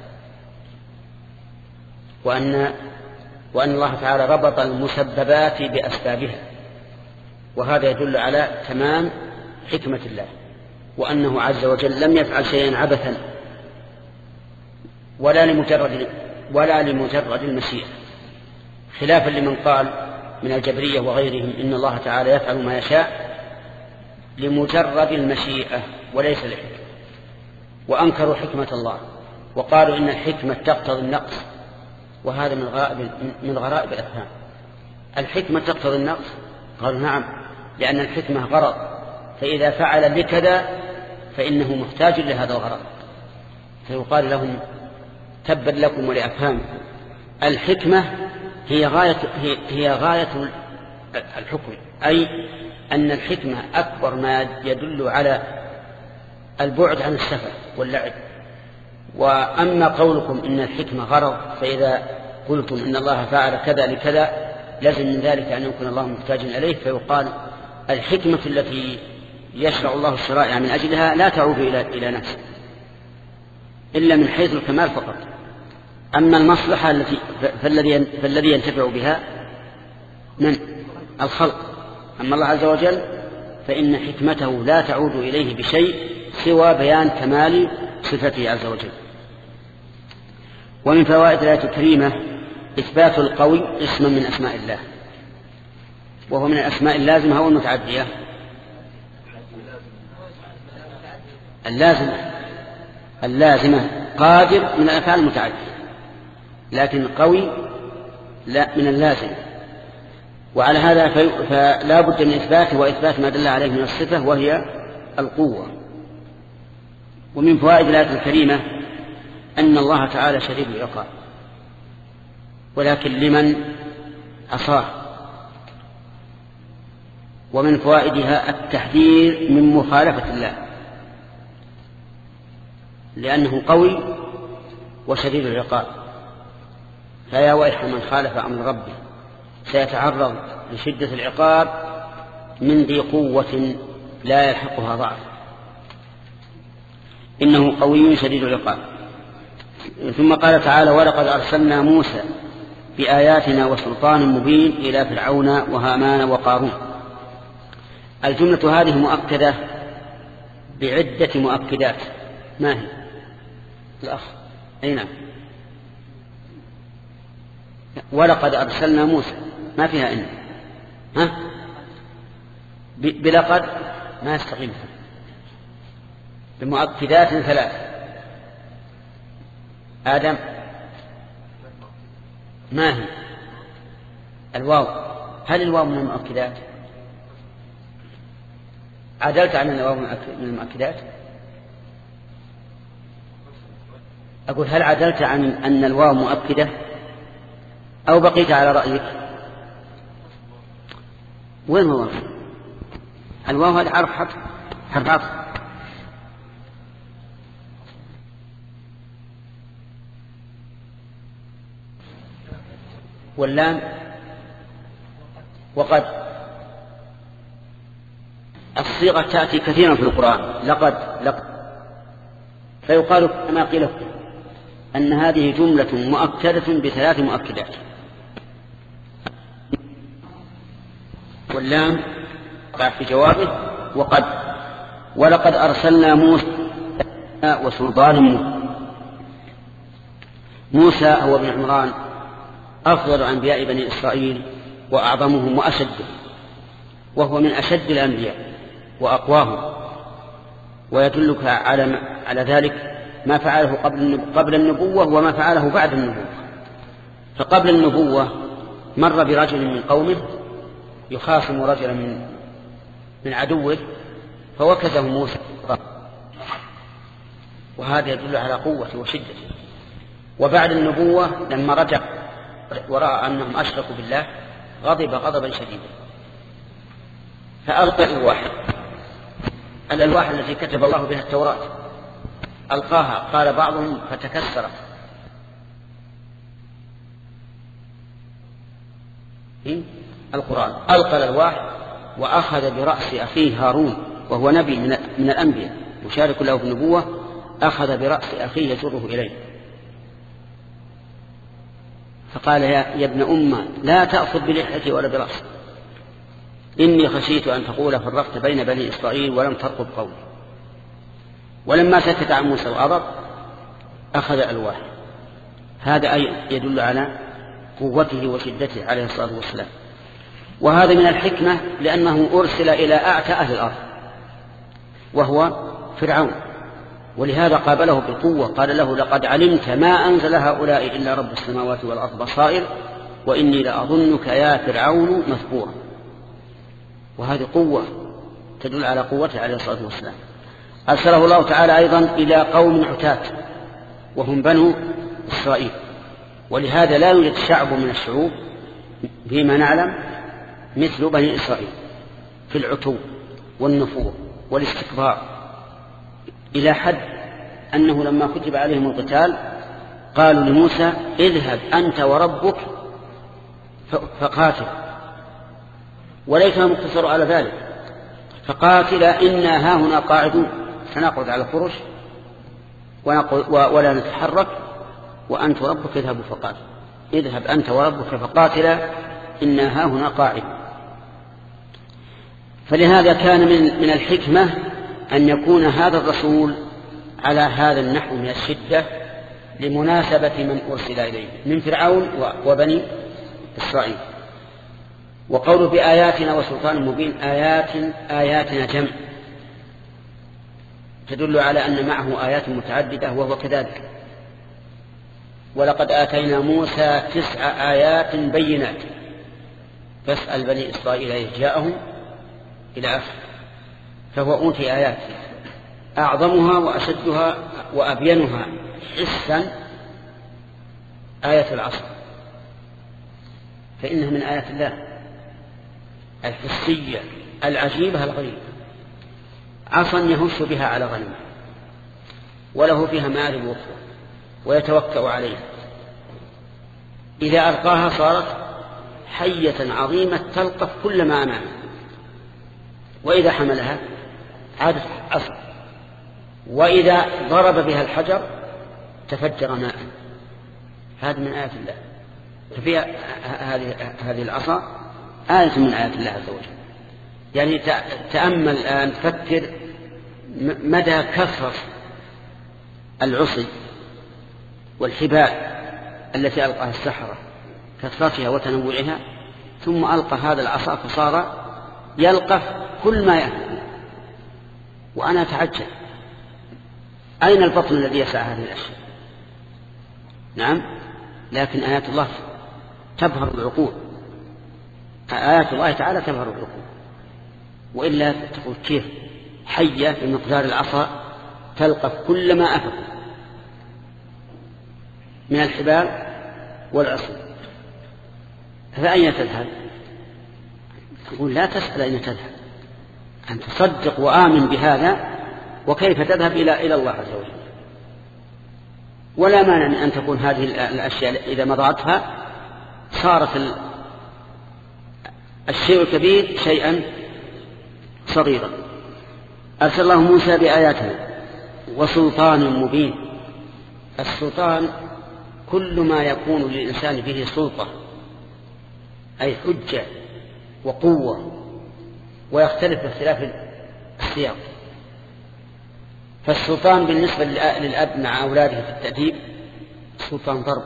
وأن, وأن الله تعالى ربط المسببات بأسبابها، وهذا يدل على تمام حكمة الله، وأنه عز وجل لم يفعل شيئا عبثا ولا لمجرد, ولا لمجرد المشيئة، خلافا لمن قال من الجبرية وغيرهم إن الله تعالى يفعل ما يشاء لمجرد المشيئة وليس لحكمة، وأنكروا حكمة الله وقالوا إن الحكمة تقتضي النقص، وهذا من غرائب, من غرائب الأفهام. الحكمة تقتضي النقص؟ قالوا نعم، لأن الحكمة غرض، فإذا فعل لكذا فإنه محتاج لهذا الغرض، فيقال لهم تبا لكم ولأفهامكم. الحكمة هي غاية, هي, هي غاية الحكم، أي أن الحكمة أكبر ما يدل على البعد عن السفه واللعب. وأما قولكم إن الحكمة غرض، فإذا قلتم إن الله فعل كذا لكذا لازم من ذلك أن يكون الله محتاجا إليه، فيقال الحكمة التي يشرع الله الشرائع من أجلها لا تعود إلى, إلى نفسه إلا من حيث الكمال فقط. أما المصلحة التي فالذي, فالذي ينتفع بها من الخلق. أما الله عز وجل فإن حكمته لا تعود إليه بشيء سوى بيان كمال صفته عز وجل. ومن فوائد الآية الكريمة إثبات القوي اسما من أسماء الله، وهو من الأسماء اللازمة والمتعدية. اللازمة اللازمة قادر من الأفعال المتعدية، لكن قوي لا من اللازم. وعلى هذا فلا بد من إثباته وإثبات ما دل عليه من الصفة وهي القوة. ومن فوائد الآية الكريمة أن الله تعالى شديد العقاب، ولكن لمن عصاه. ومن فوائدها التحذير من مخالفة الله، لأنه قوي وشديد العقاب، فيا ويح من خالف أمر ربه سيتعرض لشدة العقاب من ذي قوة لا يلحقها ضعف إنه قوي شديد العقاب. ثم قال تعالى ولقد أرسلنا موسى بآياتنا وسلطان مبين إلى فرعون وهامان وقارون. الجملة هذه مؤكدة بعدة مؤكدات. ما هي الأخ؟ أي نعم. ولقد أرسلنا موسى ما فيها إن ها بلقد ما يستقيمها بمؤكدات ثلاث. آدم ما هي الواو؟ هل الواو من المؤكدات؟ عدلت عن الواو من المؤكدات؟ أقول هل عدلت عن أن الواو مؤكدة أو بقيت على رأيك؟ وين هو الواو؟ هذا حرف حرف حرف عطف. واللام وقد. الصيغة تأتي كثيرا في القرآن لقد لقد، فيقال كما قيل أن هذه جملة مؤكدة بثلاث مؤكدات. واللام في جوابه وقد. ولقد أرسلنا موسى وسلطان مبين. موسى هو ابن عمران أفضل أنبياء بني إسرائيل وأعظمهم وأشدهم، وهو من أشد الأنبياء وأقواهم. ويدلك على على ذلك ما فعله قبل قبل النبوة وما فعله بعد النبوة. فقبل النبوة مر برجل من قومه يخاصم رجلا من من عدوه فوكزه موسى، وهذا يدل على قوته وشدته. وبعد النبوة لما رجع ورأى أنهم أشركوا بالله غضب غضبا شديدا فألقى الألواح الألواح التي كتب الله بها التوراة ألقاها. قال بعضهم فتكسرت القرآن. ألقى الألواح وأخذ برأس أخيه هارون وهو نبي من الأنبياء مشارك له في النبوة، أخذ برأس أخيه يجره إليه فقال يا ابن أمة لا تأخذ بلحيتي ولا برأسي، إني خشيت أن تقول فرقت بين بني إسرائيل ولم ترقب قولي. ولما سكت عن موسى وغضب أخذ الألواح. هذا أي يدل على قوته وشدته عليه الصلاة والسلام. وهذا من الحكمة لأنه أرسل إلى أعتى أهل الأرض وهو فرعون، ولهذا قابله بالقوة. قال له لقد علمت ما أنزل هؤلاء إلا رب السماوات والأرض بصائر وإني لأظنك يا فرعون مثبورا. وهذه قوة تدل على قوته عليه الصلاة والسلام. أرسله الله تعالى أيضا إلى قوم عتاة وهم بنو إسرائيل. ولهذا لا يوجد شعب من الشعوب فيما نعلم مثل بني إسرائيل في العتو والنفور والاستكبار، إلى حد أنه لما كتب عليهم القتال قالوا لموسى اذهب أنت وربك فقاتل، وليسهم اقتصروا على ذلك فقاتل إنا هاهنا قاعدون سنقعد على الفرش ولا نتحرك وأنت وربك اذهبوا فقاتل. اذهب أنت وربك فقاتلا إنا هاهنا قاعدون. فلهذا كان من, من الحكمة أن يكون هذا الرسول على هذا النحو من الشدة لمناسبة من أرسل إليه من فرعون وبني إسرائيل. وقوله بآياتنا وسلطان مبين آيات آياتنا جمع تدل على أن معه آيات متعددة وهو كذلك. ولقد آتينا موسى تسع آيات بينات فاسأل بني إسرائيل إذ جاءهم إلى آخر. فهو أوتي آيات أعظمها وأشدها وأبينها حسا آية العصر، فإنها من آيات الله الحسية العجيبة الغريبة. عصا يهش بها على غنمه وله فيها مآرب أخرى ويتوكأ عليها، إذا ألقاها صارت حية عظيمة تلقف كل ما أمامه وإذا حملها عادت عصا، وإذا ضرب بها الحجر تفجر ماء. هذا من آيات الله. ففي هذه هذه العصا آية من آيات الله عز وجل. يعني تأمل الآن، تفكر مدى كثرة العصي والحبال التي ألقاها السحرة، كثرتها وتنوعها، ثم ألقى هذا العصا فصار يلقف كل ما يأكل. وأنا أتعجب أين البطن الذي يسعى هذه الأشياء؟ نعم، لكن آيات الله تبهر العقول، آيات الله تعالى تبهر العقول. وإلا تقول كيف حية بمقدار العصا تلقف كل ما أفق من الحبال والعصي، فأين تذهب؟ تقول لا تسأل أين تذهب، أن تصدق وآمن بهذا، وكيف تذهب إلى إلى الله عز وجل. ولا مانع أن تكون هذه الأشياء إذا مضعتها صارت الشيء الكبير شيئا صغيرا. أرسل الله موسى بآياته وسلطان مبين. السلطان كل ما يكون للإنسان به سلطة، أي حجة وقوة، ويختلف باختلاف السياق. فالسلطان بالنسبة للأب مع أولاده في التأديب سلطان ضرب،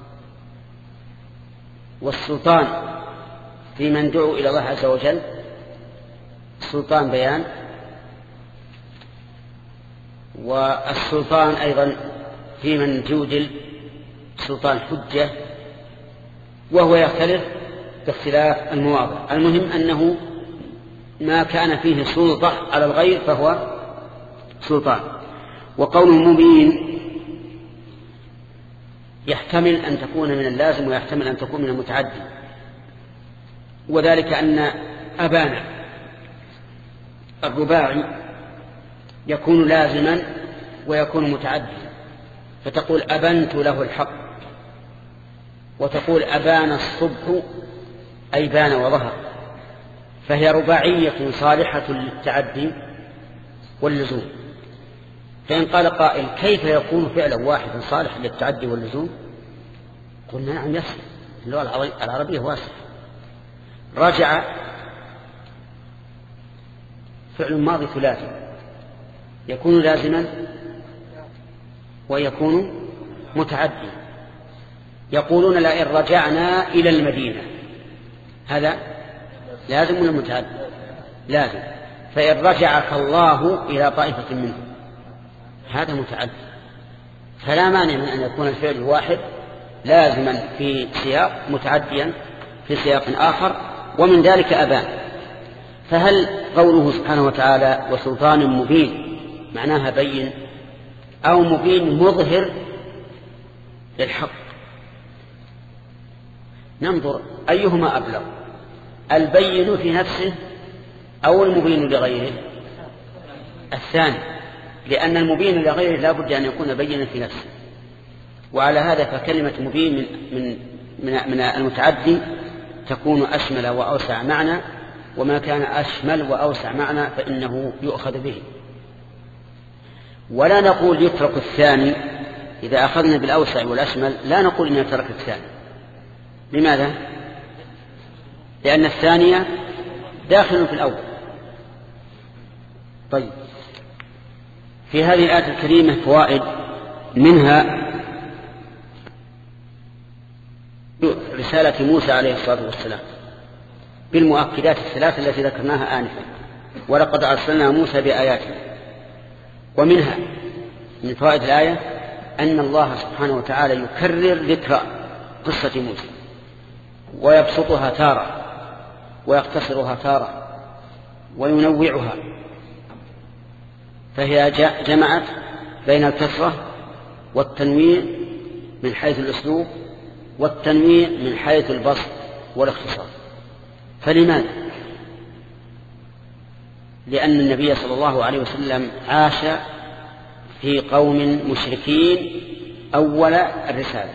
والسلطان في من دعوا إلى الله عز وجل سلطان بيان، والسلطان أيضا في من جودل سلطان حجة، وهو يختلف باختلاف المواضع. المهم أنه ما كان فيه سلطة على الغير فهو سلطان. وقول مبين يحتمل أن تكون من اللازم ويحتمل أن تكون من المتعدي، وذلك أن أبانا الرباعي يكون لازما ويكون متعديا، فتقول أبنت له الحق، وتقول أبان الصبح أي بان وظهر، فهي رباعية صالحة للتعدي واللزوم. فإن قال قائل كيف يكون فعلا واحدا صالحا للتعدي واللزوم؟ قلنا نعم يصح، اللغة العربية واسعة. رجع فعل ماضي ثلاثي يكون لازما ويكون متعدي. يقولون لئن رجعنا إلى المدينة، هذا لازم ولا متعدي؟ لازم. فإن رجعك الله إلى طائفة منه هذا متعدي. فلا مانع من أن يكون الفعل الواحد لازما في سياق متعديا في سياق آخر، ومن ذلك أبان. فهل قوله سبحانه وتعالى وسلطان مبين معناها بين، أو مبين مظهر للحق؟ ننظر أيهما أبلغ، البين في نفسه أو المبين لغيره؟ الثاني، لأن المبين لغيره لا بد أن يكون بينا في نفسه. وعلى هذا فكلمة مبين من, من, من, من المتعدي تكون أشمل وأوسع معنى، وما كان أشمل وأوسع معنى فإنه يؤخذ به. ولا نقول يترك الثاني إذا أخذنا بالأوسع والأشمل، لا نقول إن يترك الثاني. لماذا؟ لأن الثانية داخل في الأول. طيب، في هذه الآية الكريمة فوائد، منها رسالة موسى عليه الصلاة والسلام بالمؤكدات الثلاث التي ذكرناها آنفا، ولقد أرسلنا موسى بآياتنا. ومنها من فوائد الآية أن الله سبحانه وتعالى يكرر ذكر قصة موسى، ويبسطها تارة ويقتصرها تارة وينوعها، فهي جمعت بين الكثرة والتنويع من حيث الأسلوب والتنويع من حيث البسط والاختصار. فلماذا؟ لأن النبي صلى الله عليه وسلم عاش في قوم مشركين أول الرسالة،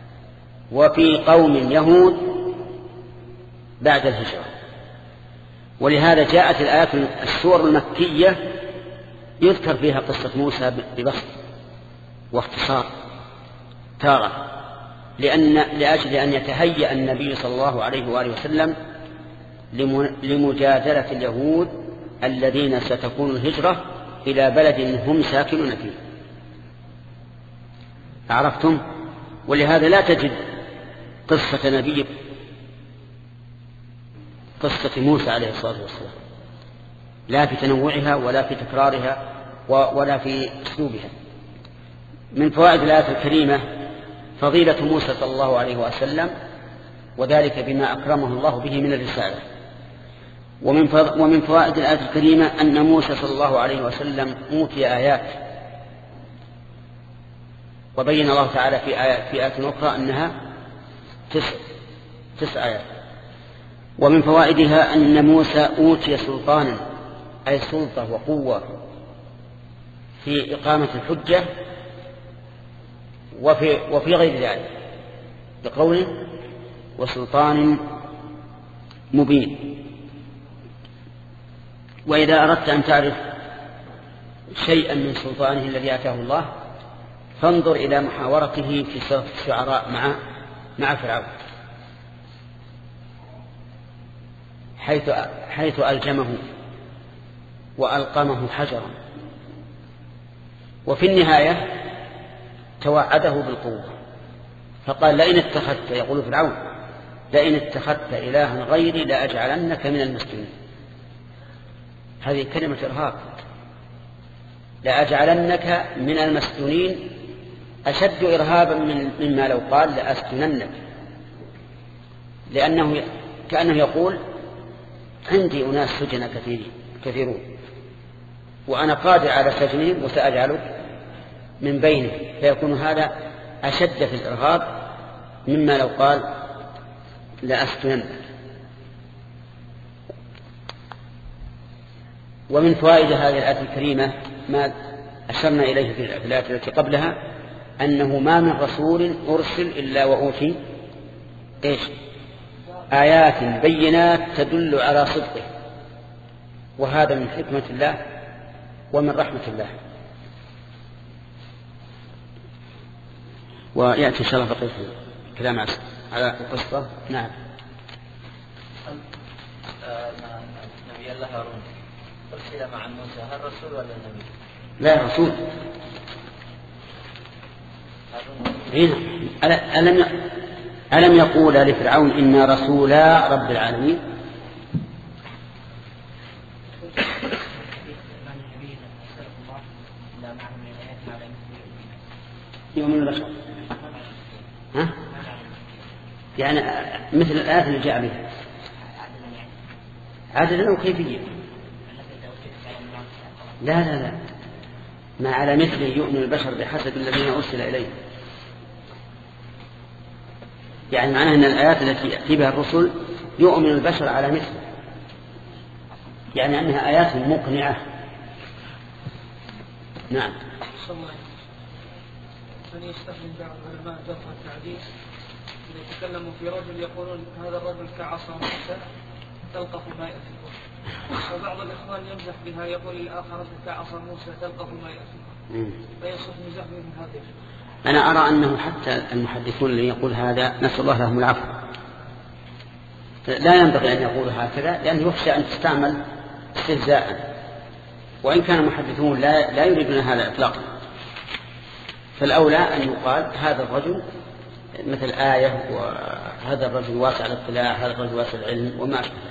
وفي قوم يهود بعد الهجرة، ولهذا جاءت الآيات السور المكية يذكر فيها قصة موسى ببسط واختصار تارة، لأن لأجل أن يتهيأ النبي صلى الله عليه وآله وسلم لمجادلة اليهود الذين ستكون الهجرة إلى بلد هم ساكنون فيه. عرفتم؟ ولهذا لا تجد قصة نبي قصة موسى عليه الصلاة والسلام لا في تنوعها ولا في تكرارها ولا في أسلوبها. من فوائد الآية الكريمة فضيلة موسى صلى الله عليه وسلم، وذلك بما أكرمه الله به من الرسالة. ومن فوائد الآية الكريمة أن موسى صلى الله عليه وسلم أوتي آيات، وبين الله تعالى في آيات في آيات أخرى أنها تسع تسع آيات. ومن فوائدها أن موسى أوتي سلطانا، أي سلطة وقوة في إقامة الحجة وفي, وفي غير ذلك، بقوله وسلطان مبين. وإذا أردت أن تعرف شيئا من سلطانه الذي آتاه الله فانظر إلى محاورته في سورة الشعراء مع مع فرعون، حيث حيث ألجمه وألقمه حجرا، وفي النهاية توعده بالقوة فقال لئن اتخذت، يقول فرعون لئن اتخذت إلها غيري لأجعلنك من المسلمين. هذه كلمة إرهاب، لأجعلنك من المسجونين أشد إرهابا من مما لو قال لأسجننك، لأنه كأنه يقول عندي أناس سجن كثيرين كثيرون وأنا قادر على سجنهم وسأجعلك من بينهم، فيكون هذا أشد في الإرهاب مما لو قال لأسجننك. ومن فوائد هذه الآية الكريمة ما أشرنا إليه في الآية التي قبلها، أنه ما من رسول أرسل إلا وأوتي إيش؟ آيات بينات تدل على صدقه، وهذا من حكمة الله ومن رحمة الله. ويأتي إن شاء الله بقية كلام على القصة. نعم. نبي الله هارون أرسل مع موسى، هل رسول ولا نبي؟ لا رسول. ألم ألم يقول لفرعون إن رسولا رب العالمين؟ يوم البشر ها؟ يعني مثل الآيات اللي جاء بها عدلا وكيفية. لا لا لا ما على مثله يؤمن البشر بحسب الذين أرسل إليه. يعني معناه أن الآيات التي يأتي بها الرسل يؤمن البشر على مثله، يعني أنها آيات مقنعة. نعم. من يستخدم بعض العلماء جرح التعديل إذا يتكلموا في رجل يقولون هذا الرجل كعصا موسى تلقف ما يأتيكم، وبعض الإخوان يمزح بها يقول الآخر كعصا موسى تلقف ما يأتيكم، فيصف مزح من هذه. أنا أرى أنه حتى المحدثون اللي يقول هذا نسأل الله لهم العفو لا ينبغي أن يقول هكذا، لأنه يخشى أن تستعمل استهزاء، وإن كان المحدثون لا, لا يريدون هذا إطلاقا. فالأولى أن يقال هذا الرجل مثل آية، وهذا الرجل واسع الاطلاع، هذا الرجل واسع العلم وما أشبه.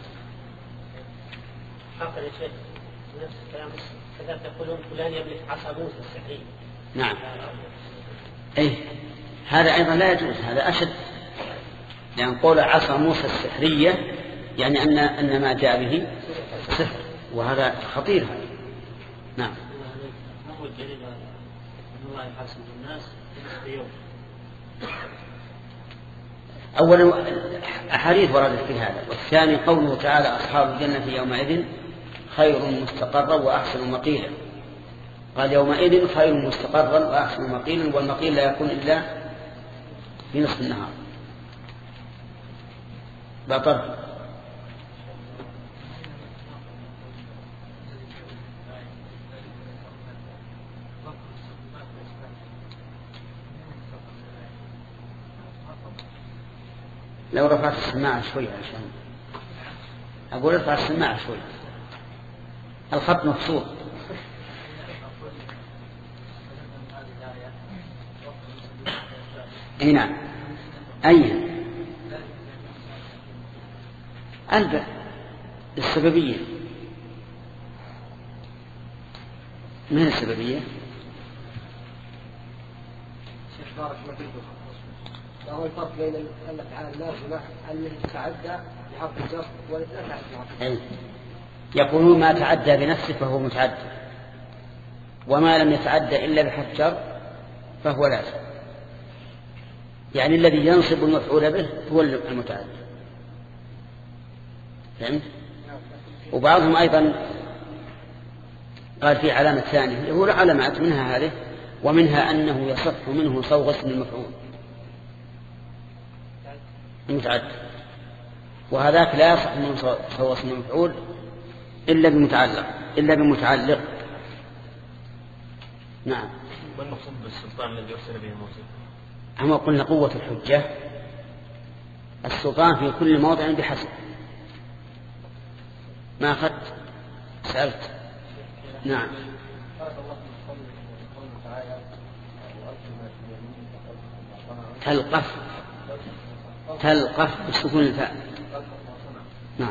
حقا يا شيخ نفس الكلام كذا تقولون فلان يملك عصا موسى السحرية. نعم. أي هذا أيضا لا يجوز، هذا أشد، لأن قول عصا موسى السحرية يعني أن أن ما جاء به سحر، وهذا خطير هذا. نعم. ما هو الدليل أن الله يحاسب الناس في يوم؟ أولا أحاديث وردت في هذا، والثاني قوله تعالى أصحاب الجنة يومئذ خير مستقرا وأحسن مقيلا. قال يومئذ خير مستقرا وأحسن مقيلا، والمقيل لا يكون إلا في نصف النهار. بطر لو رفعت السماعة شوي عشان أقول ارفع السماعة شوي، الخط مفصول. اي نعم. أين الباء السببية؟ من السببية؟ شيخ بارك الله فيكم، هو الفرق بين الأفعال اللازمة التي تتعدى بحرف الجر والتي لا تعدى بحرف الجر. يقولون ما تعدى بنفسه فهو متعدى، وما لم يتعدى إلا بحرف جر فهو لازم، يعني الذي ينصب المفعول به هو المتعدى. فهمت؟ وبعضهم أيضا قال في علامة ثانية، هو علامات منها هذه، ومنها أنه يصح منه صوغ اسم المفعول المتعدى، وهذاك لا يصح منه صوغ اسم المفعول إلا بمتعلق إلا بمتعلق. نعم. والمقصود بالسلطان الذي يرسل به موسى؟ أما قلنا قوة الحجة، السلطان في كل موضع بحسب ما أخذت سألت. نعم. تلقف تلقف بسكون الفاء. نعم.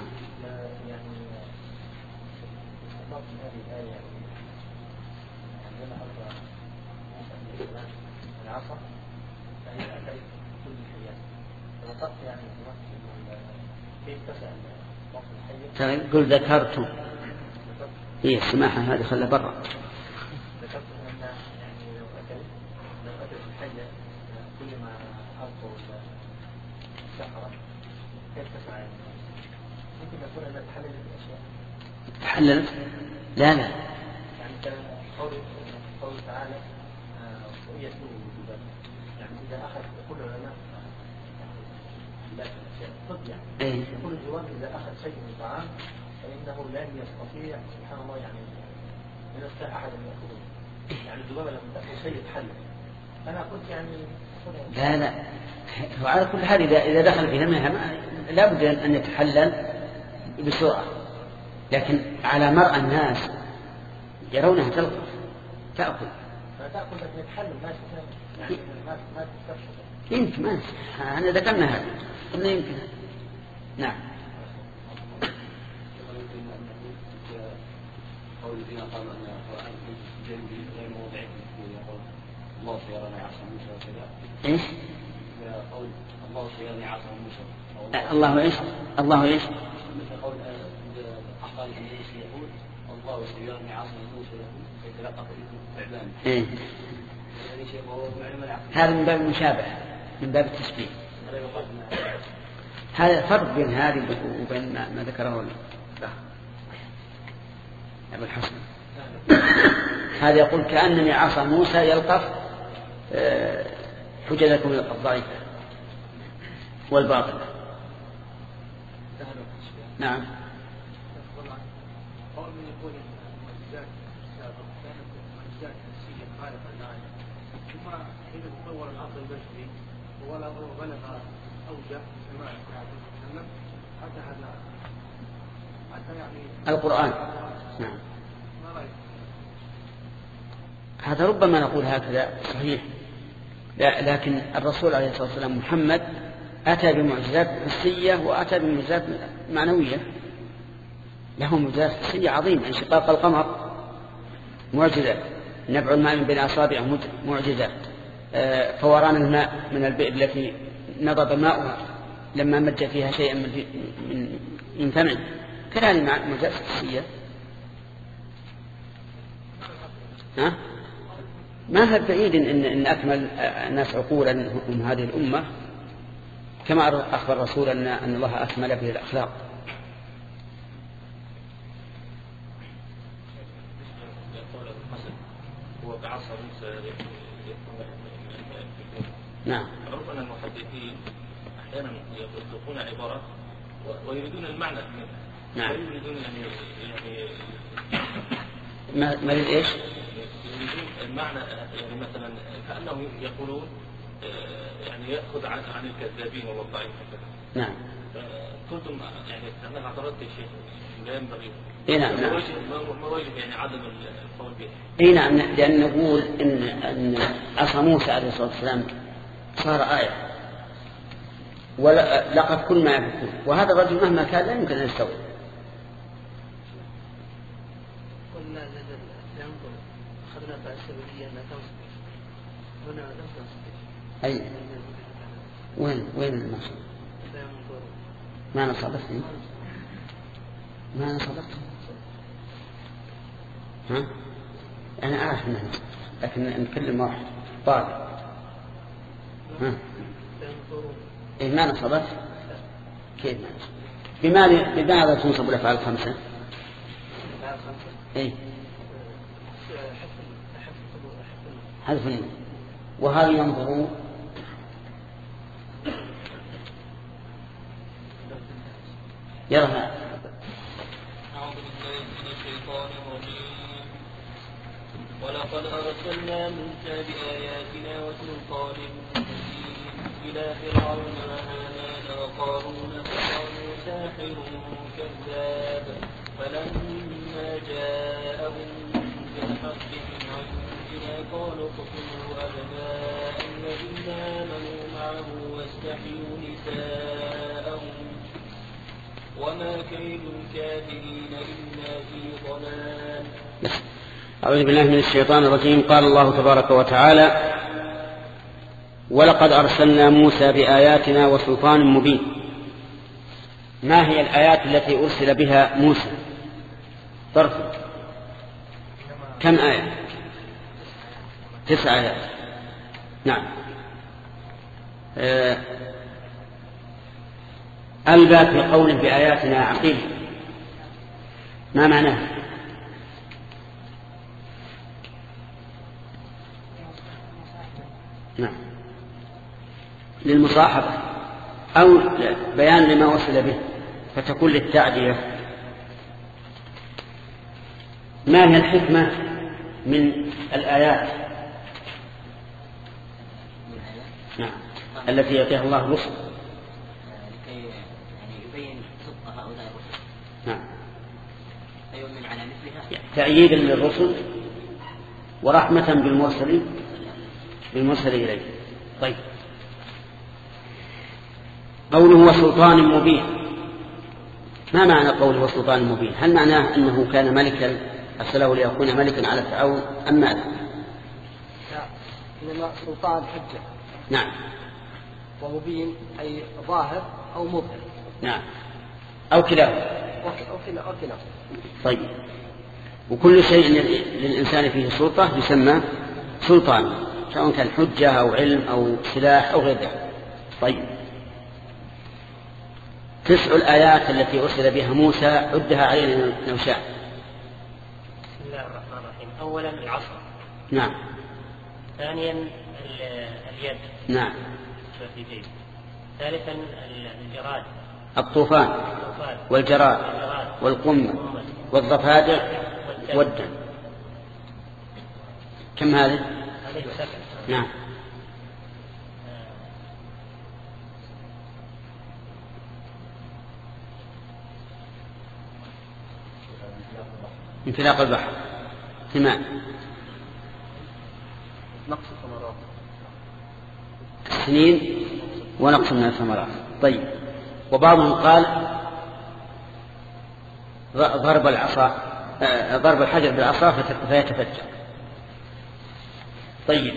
قل ذكرت هي السماحة هذه خلها برا. ذكرت أن يعني لو أكل لو أكل الحية كل ما ألقوا السحرة كيف تسمع؟ ممكن يكون أنها تحلل الأشياء. تحللت؟ لا لا. يعني كقول قول تعالى رؤية الوجوبات، يعني إذا أخذ كل العلماء لا الأشياء طب يعني يقول الجواب إذا أخذ شيء من الطعام فإنه لن يستطيع سبحان الله يعني من يستطيع أحد أن يأخذه، يعني الذبابة لما تأخذ شيء يتحلل. أنا قلت يعني لا لا، وعلى كل حال إذا إذا دخل في دمها لا بد أن يتحلل بسرعة، لكن على مرأى الناس يرونها تلقف تأكل. تأكل لكن يتحلل ما يعني ما ما تستفسر. يمكن ما أنا ذكرنا هذا قلنا يمكن. نعم. قول الذين قالوا أن القرآن جنبي غير موضعي يقول الله سيراني عصا موسى وكذا. إيش؟ قول الله سيراني عصا موسى. الله إيش؟ الله إيش؟ مثل قول أحقان النبي يقول الله سيراني عصا موسى فيتلقى ثعبان. إيه. هذا من باب المشابهة من باب التشبيه. هذا فرق بين هذه وبين ما ذكره أبو الحسن. هذا يقول كأنني عصا موسى يلقف حججكم الضعيفة والباطلة. نعم. حين تطور العقل البشري ولا بلغ أوجه سماع وسلم حتى هذا حتى يعني القرآن. نعم. هذا ربما نقول هكذا صحيح، لكن الرسول عليه الصلاة والسلام محمد أتى بمعجزات حسية وأتى بمعجزات معنوية. له معجزات حسية عظيمة، انشقاق القمر معجزة، نبع الماء من بين أصابعه معجزة، فوران الماء من البئر التي نضب ماؤها لما مج فيها شيئا من من فمه، كذلك معجزات حسية. ها؟ ما هو بعيد إن, إن أكمل الناس عقولا هم هذه الأمة، كما أخبر الرسول أن, أن الله أكمل به الأخلاق. هو بعصا موسى. نعم. ربما المحدثين أحيانا يطلقون عبارة ويريدون المعنى منها. نعم. ويريدون يعني يعني ما ما ايش؟ يريدون المعنى يعني مثلا كأنهم يقولون يعني يأخذ عن عن الكذابين والضعيف نعم. كنتم يعني أنا اعترضت يا شيخ لا ينبغي. إيه نعم نعم. ما وجه يعني عدم القول به؟ إيه نعم، لأن نقول إن أن عصا موسى عليه الصلاة والسلام صار آية ولقد كل ما يفكون، وهذا الرجل مهما كان لا يمكن أن يستوعب. قلنا ينظر أخذنا فالسببية لا تصبح هنا لم تصبح. أي وين وين النص؟ ما نصبتني ما نصبت ها أنا أعرف أنها نصبت لكن نتكلم واحد طالب ها إيه ما نصبت كيف ما نصبت بماذا بماذا تنصب الأفعال الخمسة؟ إيه حذف النون. وهل ينظرون يرها؟ أعوذ بالله من الشيطان الرجيم. ولقد أرسلنا موسى بآياتنا وسلطان مبين إلى فرعون وهامان وقارون فقالوا ساحر كذاب فلما جاءهم بالحق من عندنا قالوا اقتلوا أبناء الذين آمنوا معه واستحيوا نساءهم وما كيد الكافرين إلا في ضلال. أعوذ بالله من الشيطان الرجيم. قال الله تبارك وتعالى: ولقد أرسلنا موسى بآياتنا وسلطان مبين. ما هي الآيات التي أرسل بها موسى؟ طرف كم آية؟ تسع آيات. نعم. آه ألبى في قوله بآياتنا عقيل، ما معناه؟ نعم للمصاحبة أو بيان لما وصل به فتكون للتعدية. ما هي الحكمة من الآيات نعم التي يعطيها الله الرسل؟ نعم تأييدا للرسل ورحمة بالمرسلين بالمرسل إليه. طيب قوله وسلطان مبين، ما معنى قوله وسلطان مبين؟ هل معناه أنه كان ملكا أرسله ليكون ملكا على فرعون أم ماذا؟ لا، إنما سلطان حجة. نعم. ومبين أي ظاهر أو مظهر. نعم أو كلاهما. أو كلاهما. طيب وكل شيء للإنسان فيه سلطة يسمى سلطان، سواء كان حجة أو علم أو سلاح أو غير ذلك. طيب تسع الآيات التي أرسل بها موسى عدها علينا نوشاء. بسم الله الرحمن الرحيم. أولا العصا. نعم. ثانيا اليد. نعم. ثالثا الجراد. الطوفان والجراد والقمة والضفادع والدم. كم هذه؟ هذه سبع. نعم. انفلاق البحر. ثمان. نقص الثمرات. سنين ونقص من الثمرات. طيب وبعضهم قال ضرب العصا ضرب الحجر بالعصا فيتفجر. طيب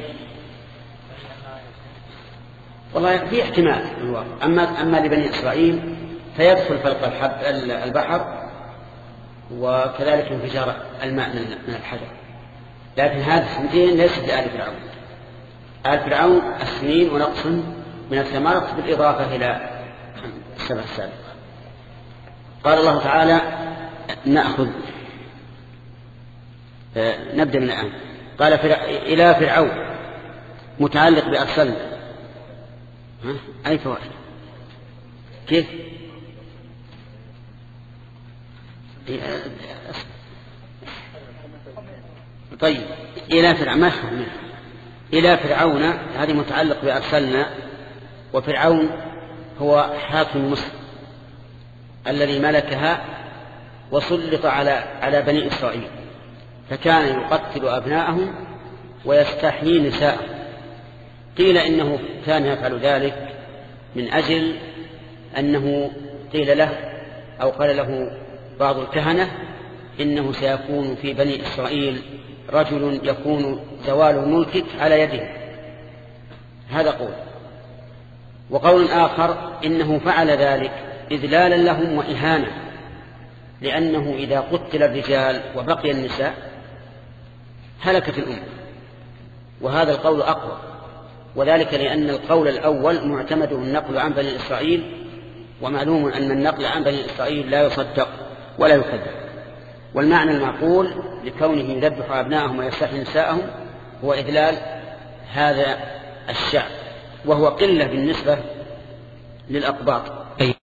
والله في احتمال أما أما لبني إسرائيل فيدخل فلق البحر وكذلك انفجار الماء من الحجر، لكن هذه السنتين ليست لآل فرعون. آل فرعون السنين ونقص من الثمرات بالإضافة إلى السبع السابقة. قال الله تعالى نأخذ نبدأ من الآن. قال فرع... إلى فرعون متعلق بأرسلنا. أي فوائد؟ كيف؟ طيب إلى فرعون إلى فرعون هذه متعلق بأرسلنا، وفرعون هو حاكم مصر الذي ملكها وسلط على على بني إسرائيل، فكان يقتل أبناءهم ويستحيي نساءهم. قيل إنه كان يفعل ذلك من أجل أنه قيل له أو قال له بعض الكهنة إنه سيكون في بني إسرائيل رجل يكون زوال ملكك على يده. هذا قول. وقول آخر إنه فعل ذلك إذلالا لهم وإهانة، لأنه إذا قتل الرجال وبقي النساء هلكت الأمة، وهذا القول أقوى، وذلك لأن القول الأول معتمد النقل عن بني إسرائيل، ومعلوم أن النقل عن بني إسرائيل لا يصدق ولا يكذب. والمعنى المعقول لكونه يذبح أبناءهم ويستحيي نساءهم هو إذلال هذا الشعب، وهو قلة بالنسبة للأقباط.